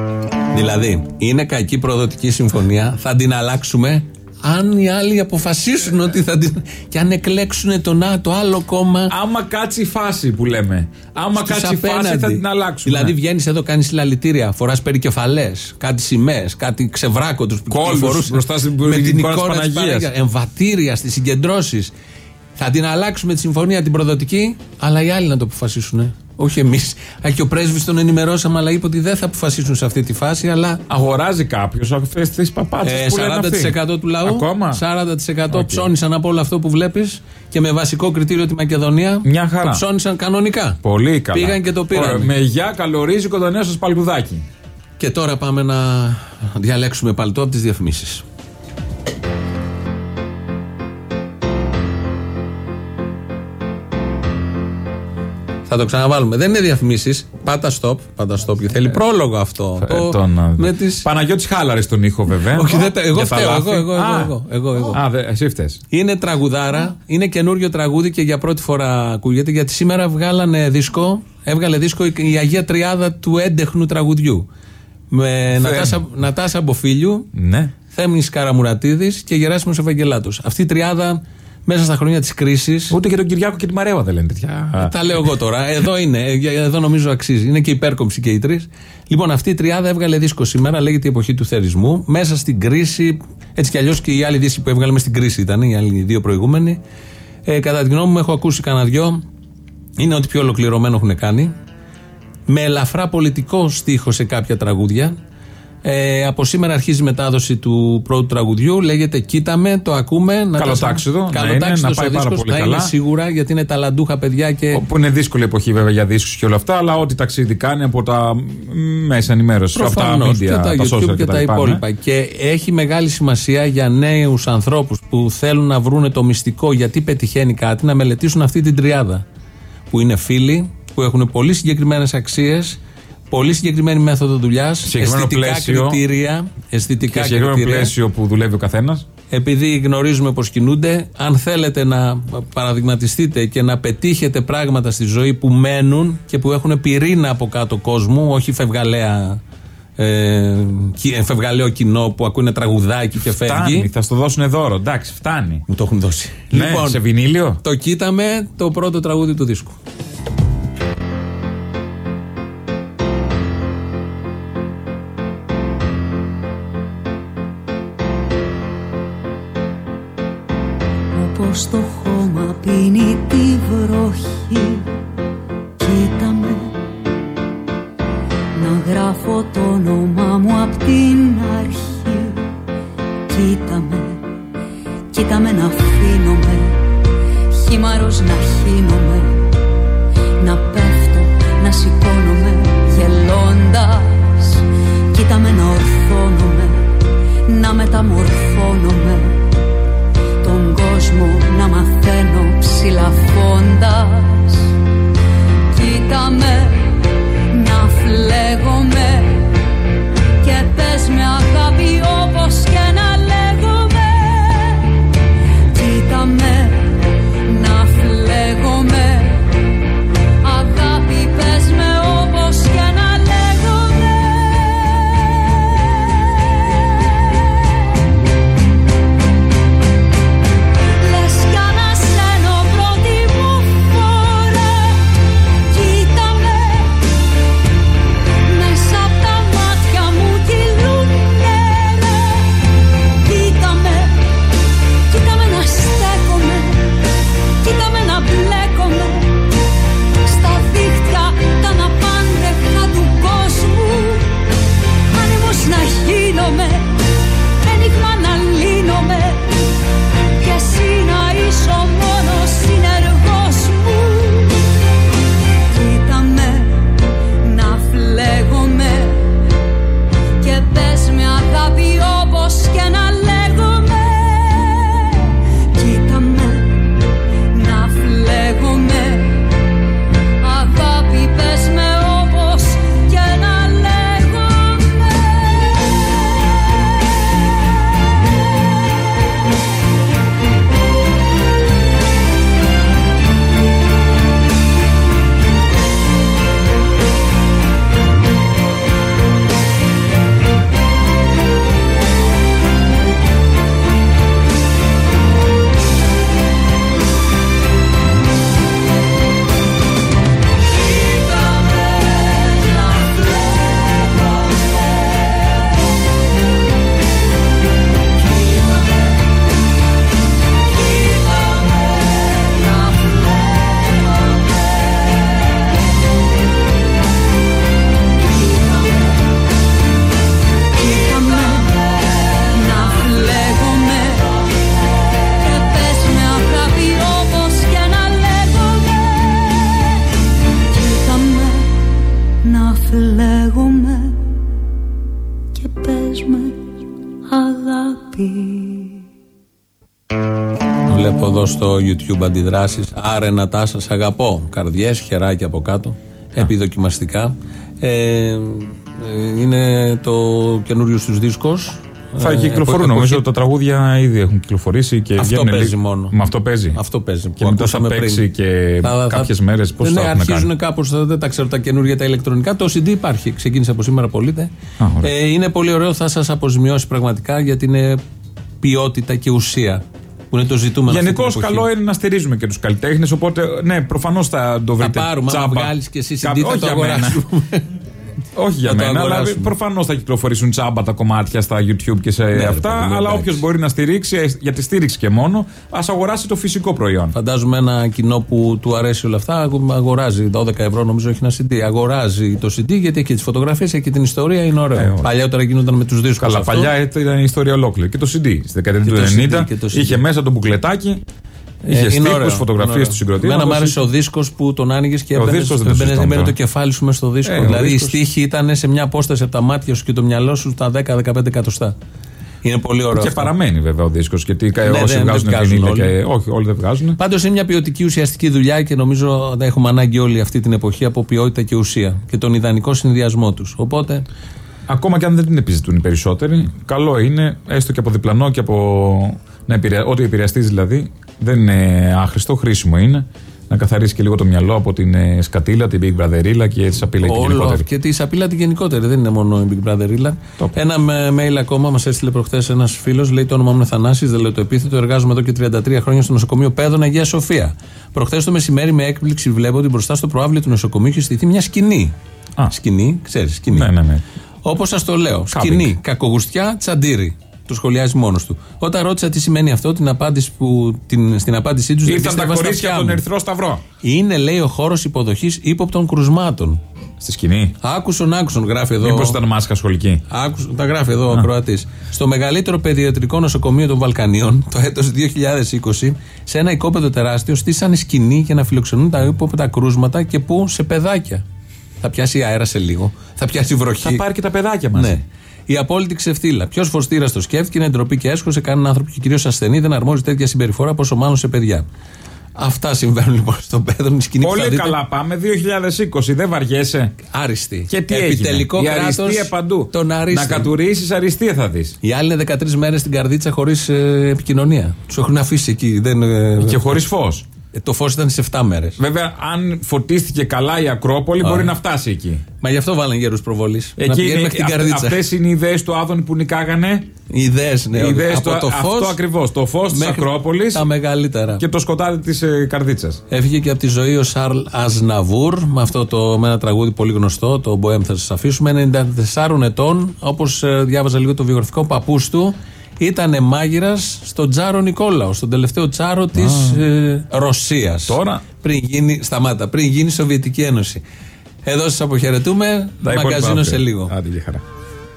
Δηλαδή, είναι κακή προδοτική συμφωνία, θα την αλλάξουμε αν οι άλλοι αποφασίσουν ότι θα την. Και αν εκλέξουν το, να, το άλλο κόμμα. Άμα κάτσει η φάση που λέμε. Άμα κάτσει η φάση θα την αλλάξουμε. Δηλαδή, βγαίνεις εδώ, κάνεις συλλαλητήρια, φοράς περικεφαλές, κάτι σημαίες, κάτι ξεβράκωτους που κόλπους μπροστά στην με την εικόνα της Παναγίας, εμβατήρια στις συγκεντρώσεις. Θα την αλλάξουμε τη συμφωνία την προδοτική, αλλά οι άλλοι να το αποφασίσουν. Όχι εμείς. Και ο πρέσβης τον ενημερώσαμε, αλλά είπε ότι δεν θα αποφασίσουν σε αυτή τη φάση. Αλλά αγοράζει κάποιος αυτές τις παπάτσες ε, που λένε σαράντα τοις εκατό του λαού. Ακόμα? σαράντα τοις εκατό okay. ψώνισαν από όλο αυτό που βλέπεις και με βασικό κριτήριο τη Μακεδονία. Μια χαρά. Το ψώνισαν κανονικά. Πολύ καλά. Πήγαν και το πήραν. Με γεια, καλορίζικο το νέο σας παλτουδάκι. Και τώρα πάμε να διαλέξουμε παλτό από τις διαφημίσεις. Θα το ξαναβάλουμε. Δεν είναι διαφημίσεις. Πάτα stop. Πάτα stop. Και θέλει πρόλογο αυτό. Ε, το, τον, με τις... Παναγιώτης Χάλαρης τον ήχο βέβαια. Όχι, δεν, εγώ φταίω. Εγώ, εγώ, εγώ, εγώ, εγώ. Α, δε, εσύ φταίς. Είναι τραγουδάρα. Είναι καινούριο τραγούδι και για πρώτη φορά ακούγεται. Γιατί σήμερα βγάλανε δίσκο. Έβγαλε δίσκο η Αγία Τριάδα του έντεχνου τραγουδιού. Με Νατάσα, Νατάσα Μποφίλιου, ναι. Θέμης Καραμουρατίδης και Γεράσιμος Ευαγγελάτος. Αυτή η τριάδα. Μέσα στα χρόνια της κρίσης. Ούτε και τον Κυριάκο και τη Μαρέβα δεν λένε τέτοια. Τα λέω εγώ τώρα. Εδώ είναι. Εδώ νομίζω αξίζει. Είναι και υπέρκομψη και οι τρεις. Λοιπόν, αυτή η τριάδα έβγαλε δίσκο σήμερα. Λέγεται η εποχή του θερισμού. Μέσα στην κρίση. Έτσι κι αλλιώς και η άλλη δίσκη που έβγαλε μες στην κρίση ήταν. Οι άλλοι δύο προηγούμενοι. Ε, κατά τη γνώμη μου, έχω ακούσει κανένα δυο. Είναι ότι πιο ολοκληρωμένο έχουν κάνει. Με ελαφρά πολιτικό στίχο σε κάποια τραγούδια. Ε, από σήμερα αρχίζει η μετάδοση του πρώτου τραγουδιού. Λέγεται Κοίτα με, το ακούμε. Καλοτάξιδο. Καλοτάξιδο ο δίσκος. Θα είναι σίγουρα γιατί είναι ταλαντούχα παιδιά. Και... Που είναι δύσκολη εποχή βέβαια για δίσκους και όλα αυτά. Αλλά ό,τι ταξίδι κάνει από τα μέσα ενημέρωση, από τα media, και τα, τα YouTube και, και τα, τα υπόλοιπα. Ναι. Και έχει μεγάλη σημασία για νέους ανθρώπους που θέλουν να βρουν το μυστικό γιατί πετυχαίνει κάτι, να μελετήσουν αυτή την τριάδα. Που είναι φίλοι, που έχουν πολύ συγκεκριμένες αξίες. Πολύ συγκεκριμένη μέθοδο δουλειάς, αισθητικά πλαίσιο, κριτήρια. Αισθητικά και συγκεκριμένο κριτήρια. Πλαίσιο που δουλεύει ο καθένας. Επειδή γνωρίζουμε πως κινούνται, αν θέλετε να παραδειγματιστείτε και να πετύχετε πράγματα στη ζωή που μένουν και που έχουν πυρήνα από κάτω κόσμου, όχι φευγαλαία, ε, φευγαλαίο κοινό που ακούνε τραγουδάκι και φτάνει, φεύγει. Θα στο δώσουν δώρο. Εντάξει, φτάνει. Μου το έχουν δώσει. Ναι, λοιπόν, σε βινίλιο. Το Κοίταμε, το πρώτο τραγούδι του δίσκου. Στο χώμα πίνει τη βροχή. Κοίτα με, να γράφω το όνομά μου απ' την αρχή. Κοίτα με, κοίτα με να αφήνομαι φλέγομαι και πες με αγάπη. Βλέπω εδώ στο YouTube αντιδράσεις. Άρε Νατάσα, σ' αγαπώ. Καρδιές, χεράκια από κάτω. Επιδοκιμαστικά. Ε, είναι το καινούριο τους δίσκος. Θα ε, κυκλοφορούν, νομίζω τα τραγούδια ήδη έχουν κυκλοφορήσει και αυτό παίζει λίγο. Μόνο. Με αυτό παίζει. Αυτό παίζει. Και μετά θα παίξει πριν. Και κάποιες μέρες. Πώς ναι, θα αρχίζουν κάπως, δεν τα ξέρω τα καινούργια τα ηλεκτρονικά. Το σι ντι υπάρχει. Ξεκίνησε από σήμερα, πωλείται. Ε, είναι πολύ ωραίο, θα σας αποζημιώσει πραγματικά γιατί είναι ποιότητα και ουσία. Που είναι το ζητούμενο. Γενικώς καλό είναι να στηρίζουμε και τους καλλιτέχνες. Οπότε, ναι, προφανώς θα το βρείτε. Θα πάρουμε, άμα βγάλεις και εσύ σι ντι, θα το αγοράσουμε. Όχι για μένα, αλλά προφανώς θα κυκλοφορήσουν τσάμπα τα κομμάτια στα YouTube και σε ναι, αυτά. Αλλά όποιος μπορεί να στηρίξει, για τη στήριξη και μόνο, ας αγοράσει το φυσικό προϊόν. Φαντάζομαι ένα κοινό που του αρέσει όλα αυτά, αγοράζει δώδεκα ευρώ, νομίζω έχει ένα σι ντι. Αγοράζει το σι ντι γιατί έχει τις φωτογραφίες, έχει την ιστορία, είναι ωραίο. Ε, παλιότερα γίνονταν με τους δίσκους. Καλά, αυτό. Παλιά ήταν η ιστορία ολόκληρη. Και το σι ντι. Στη δεκαετία του ενενήντα είχε μέσα το μπουκλετάκι. Είχε στίχους, φωτογραφίες του συγκροτήματος. Εμένα μου άρεσε ο δίσκος που τον άνοιγες και έμπαινε το κεφάλι σου μες στο δίσκο. Ε, δηλαδή οι στίχοι ήταν σε μια απόσταση από τα μάτια σου και το μυαλό σου στα δέκα με δεκαπέντε εκατοστά. Είναι πολύ ωραίο. Και αυτό. Παραμένει βέβαια ο δίσκος. Γιατί ναι, όσοι βγάζουν βινίλια και. Όχι, όλοι δεν βγάζουν. Πάντως είναι μια ποιοτική ουσιαστική δουλειά και νομίζω ότι έχουμε ανάγκη όλη αυτή την εποχή από ποιότητα και ουσία και τον ιδανικό συνδυασμό τους. Οπότε. Ακόμα και αν δεν την επιζητούν οι περισσότεροι, καλό είναι έστω και από διπλανό και από. Να επηρεα... Ό,τι επηρεαστείς δηλαδή δεν είναι άχρηστο, χρήσιμο είναι να καθαρίσει και λίγο το μυαλό από την ε, σκατήλα, την Big Brotherilla και τη σαπίλα την γενικότερη. Και τη σαπίλα την γενικότερη, δεν είναι μόνο η Big Brotherilla. Ένα mail ακόμα μας έστειλε προχθές ένας φίλος, λέει το όνομά μου είναι Θανάσης, δεν λέω το επίθετο, εργάζομαι εδώ και τριάντα τρία χρόνια στο νοσοκομείο Πέδων Αγία Σοφία. Προχθές το μεσημέρι με έκπληξη βλέπω ότι μπροστά στο προάβλιο του νοσοκομείου έχει στηθεί μια σκηνή. Α. Σκηνή, ξέρεις, σκηνή. Ναι, ναι, ναι. Όπως σας το λέω, σκηνή, κακογουστιά, τσαντήρι. Το σχολιάζει μόνος του. Όταν ρώτησα τι σημαίνει αυτό, την απάντηση που, την, στην απάντησή του. Ήρθαν τα κορίτσια από τον Ερυθρό Σταυρό. Είναι, λέει, ο χώρος υποδοχής ύποπτων κρουσμάτων. Στη σκηνή. Άκουσον, άκουσον, γράφει εδώ. Μήπως ήταν μάσκα σχολική. Άκουσον, τα γράφει εδώ ο Κροατής. Στο μεγαλύτερο παιδιατρικό νοσοκομείο των Βαλκανίων, το έτος δύο χιλιάδες είκοσι, σε ένα οικόπεδο τεράστιο, στήσανε σκηνή για να φιλοξενούν τα ύποπτα κρούσματα και που σε παιδάκια. Θα πιάσει αέρα σε λίγο. Θα πιάσει βροχή. Θα πάρει και τα παιδάκια μας. Ναι. Η απόλυτη ξεφτύλα. Ποιος φωστήρας το σκέφτηκε, είναι ντροπή και έσχος σε κανέναν άνθρωπο και κυρίως ασθενή δεν αρμόζει τέτοια συμπεριφορά, πόσο μάλλον σε παιδιά. Αυτά συμβαίνουν λοιπόν στον Πέδρο. Πολύ δείτε... καλά πάμε. δύο χιλιάδες είκοσι, δεν βαριέσαι. Άριστη. Και τι Επιτελικό έγινε. Η αριστεία παντού. Τον να κατουρίσεις αριστεία θα δεις. Οι άλλοι είναι δεκατρείς μέρες στην καρδίτσα χωρίς ε, επικοινωνία. Τους έχουν αφήσει εκεί. Δεν, ε, και χωρίς φως. Το φως ήταν σε επτά μέρες. Βέβαια, αν φωτίστηκε καλά η Ακρόπολη, Ά. μπορεί να φτάσει εκεί. Μα γι' αυτό βάλανε γέρους προβολής. Εκεί να είναι, αυτές είναι οι ιδέες του Άδωνη που νικάγανε. Οι ιδέες, ναι. Ιδέες από το, το φως. Αυτό ακριβώς. Το φως της Ακρόπολης. Τα μεγαλύτερα. Και το σκοτάδι της ε, καρδίτσας. Έφυγε και από τη ζωή ο Σαρλ Αζναβούρ με αυτό το, με ένα τραγούδι πολύ γνωστό. Το Μποέμ θα σας αφήσουμε. ενενήντα τεσσάρων ετών, όπως ε, διάβαζα λίγο το βιογραφικό, παππούς του. Ήτανε μάγειρας στον Τσάρο Νικόλαο, στον τελευταίο τσάρο της ε, Ρωσίας. Τώρα. Πριν γίνει, σταμάτα, πριν γίνει η Σοβιετική Ένωση. Εδώ σας αποχαιρετούμε. Μαγκαζίνο σε λίγο. Άντε για χαρά.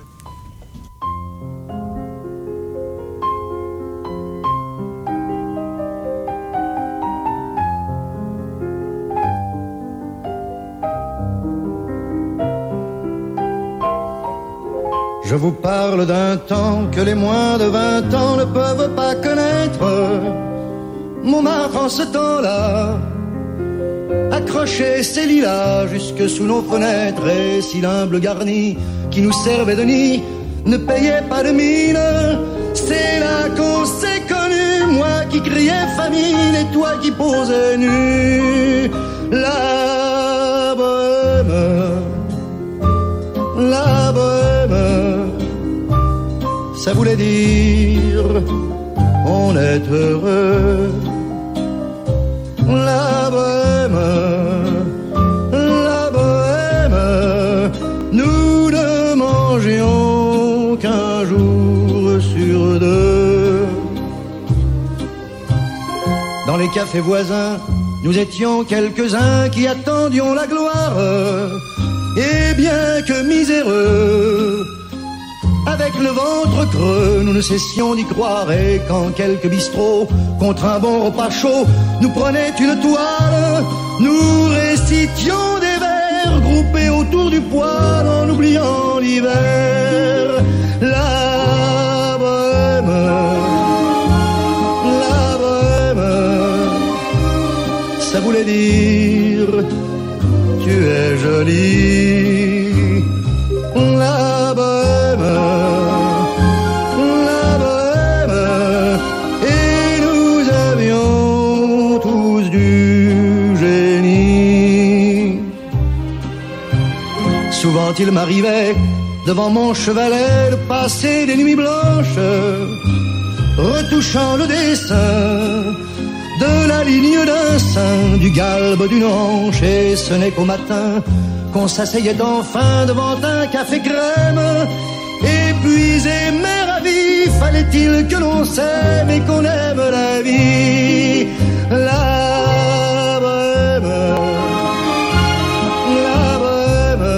Je vous parle d'un temps que les moins de vingt ans ne peuvent pas connaître. Montmartre en ce temps-là accrochait ses lilas jusque sous nos fenêtres, et si l'humble garni qui nous servait de nid ne payait pas de mine, c'est là qu'on s'est connus, moi qui criais famine et toi qui posais nu. La bohème, la bohème, ça voulait dire on est heureux. La bohème, la bohème, nous ne mangions qu'un jour sur deux. Dans les cafés voisins, nous étions quelques-uns qui attendions la gloire. Et bien que miséreux, avec le ventre creux, nous ne cessions d'y croire. Et quand quelques bistrots, contre un bon repas chaud, nous prenaient une toile, nous récitions des vers groupés autour du poêle. fuyant l'hiver. La Bohème, la Bohème, ça voulait dire tu es jolie. La Bohème, la Bohème, et nous avions tous du génie. Souvent il m'arrivait devant mon chevalet de passer des nuits blanches, retouchant le dessin de la ligne d'un sein, du galbe d'une hanche, et ce n'est qu'au matin qu'on s'asseyait enfin devant un café crème. Épuisé mais ravi, fallait-il que l'on s'aime et qu'on aime la vie. La Bohème, la Bohème,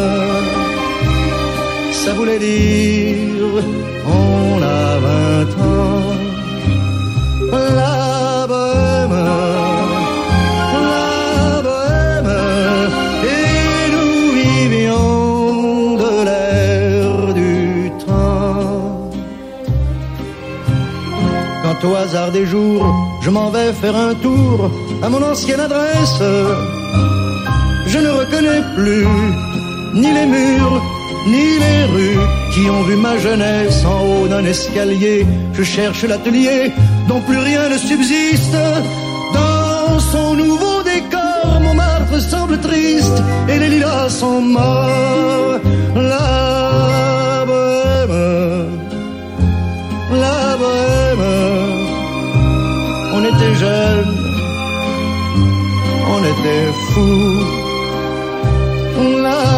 ça voulait dire on a vingt ans. La Bohème, la Bohème, et nous vivions de l'air du temps. Quand au hasard des jours, je m'en vais faire un tour à mon ancienne adresse, je ne reconnais plus ni les murs, ni les rues qui ont vu ma jeunesse en haut d'un escalier. Je cherche l'atelier dont plus rien ne subsiste. Dans son nouveau décor, Montmartre semble triste et les lilas sont morts. La Bohème, la Bohème, on était jeunes, on était fous. La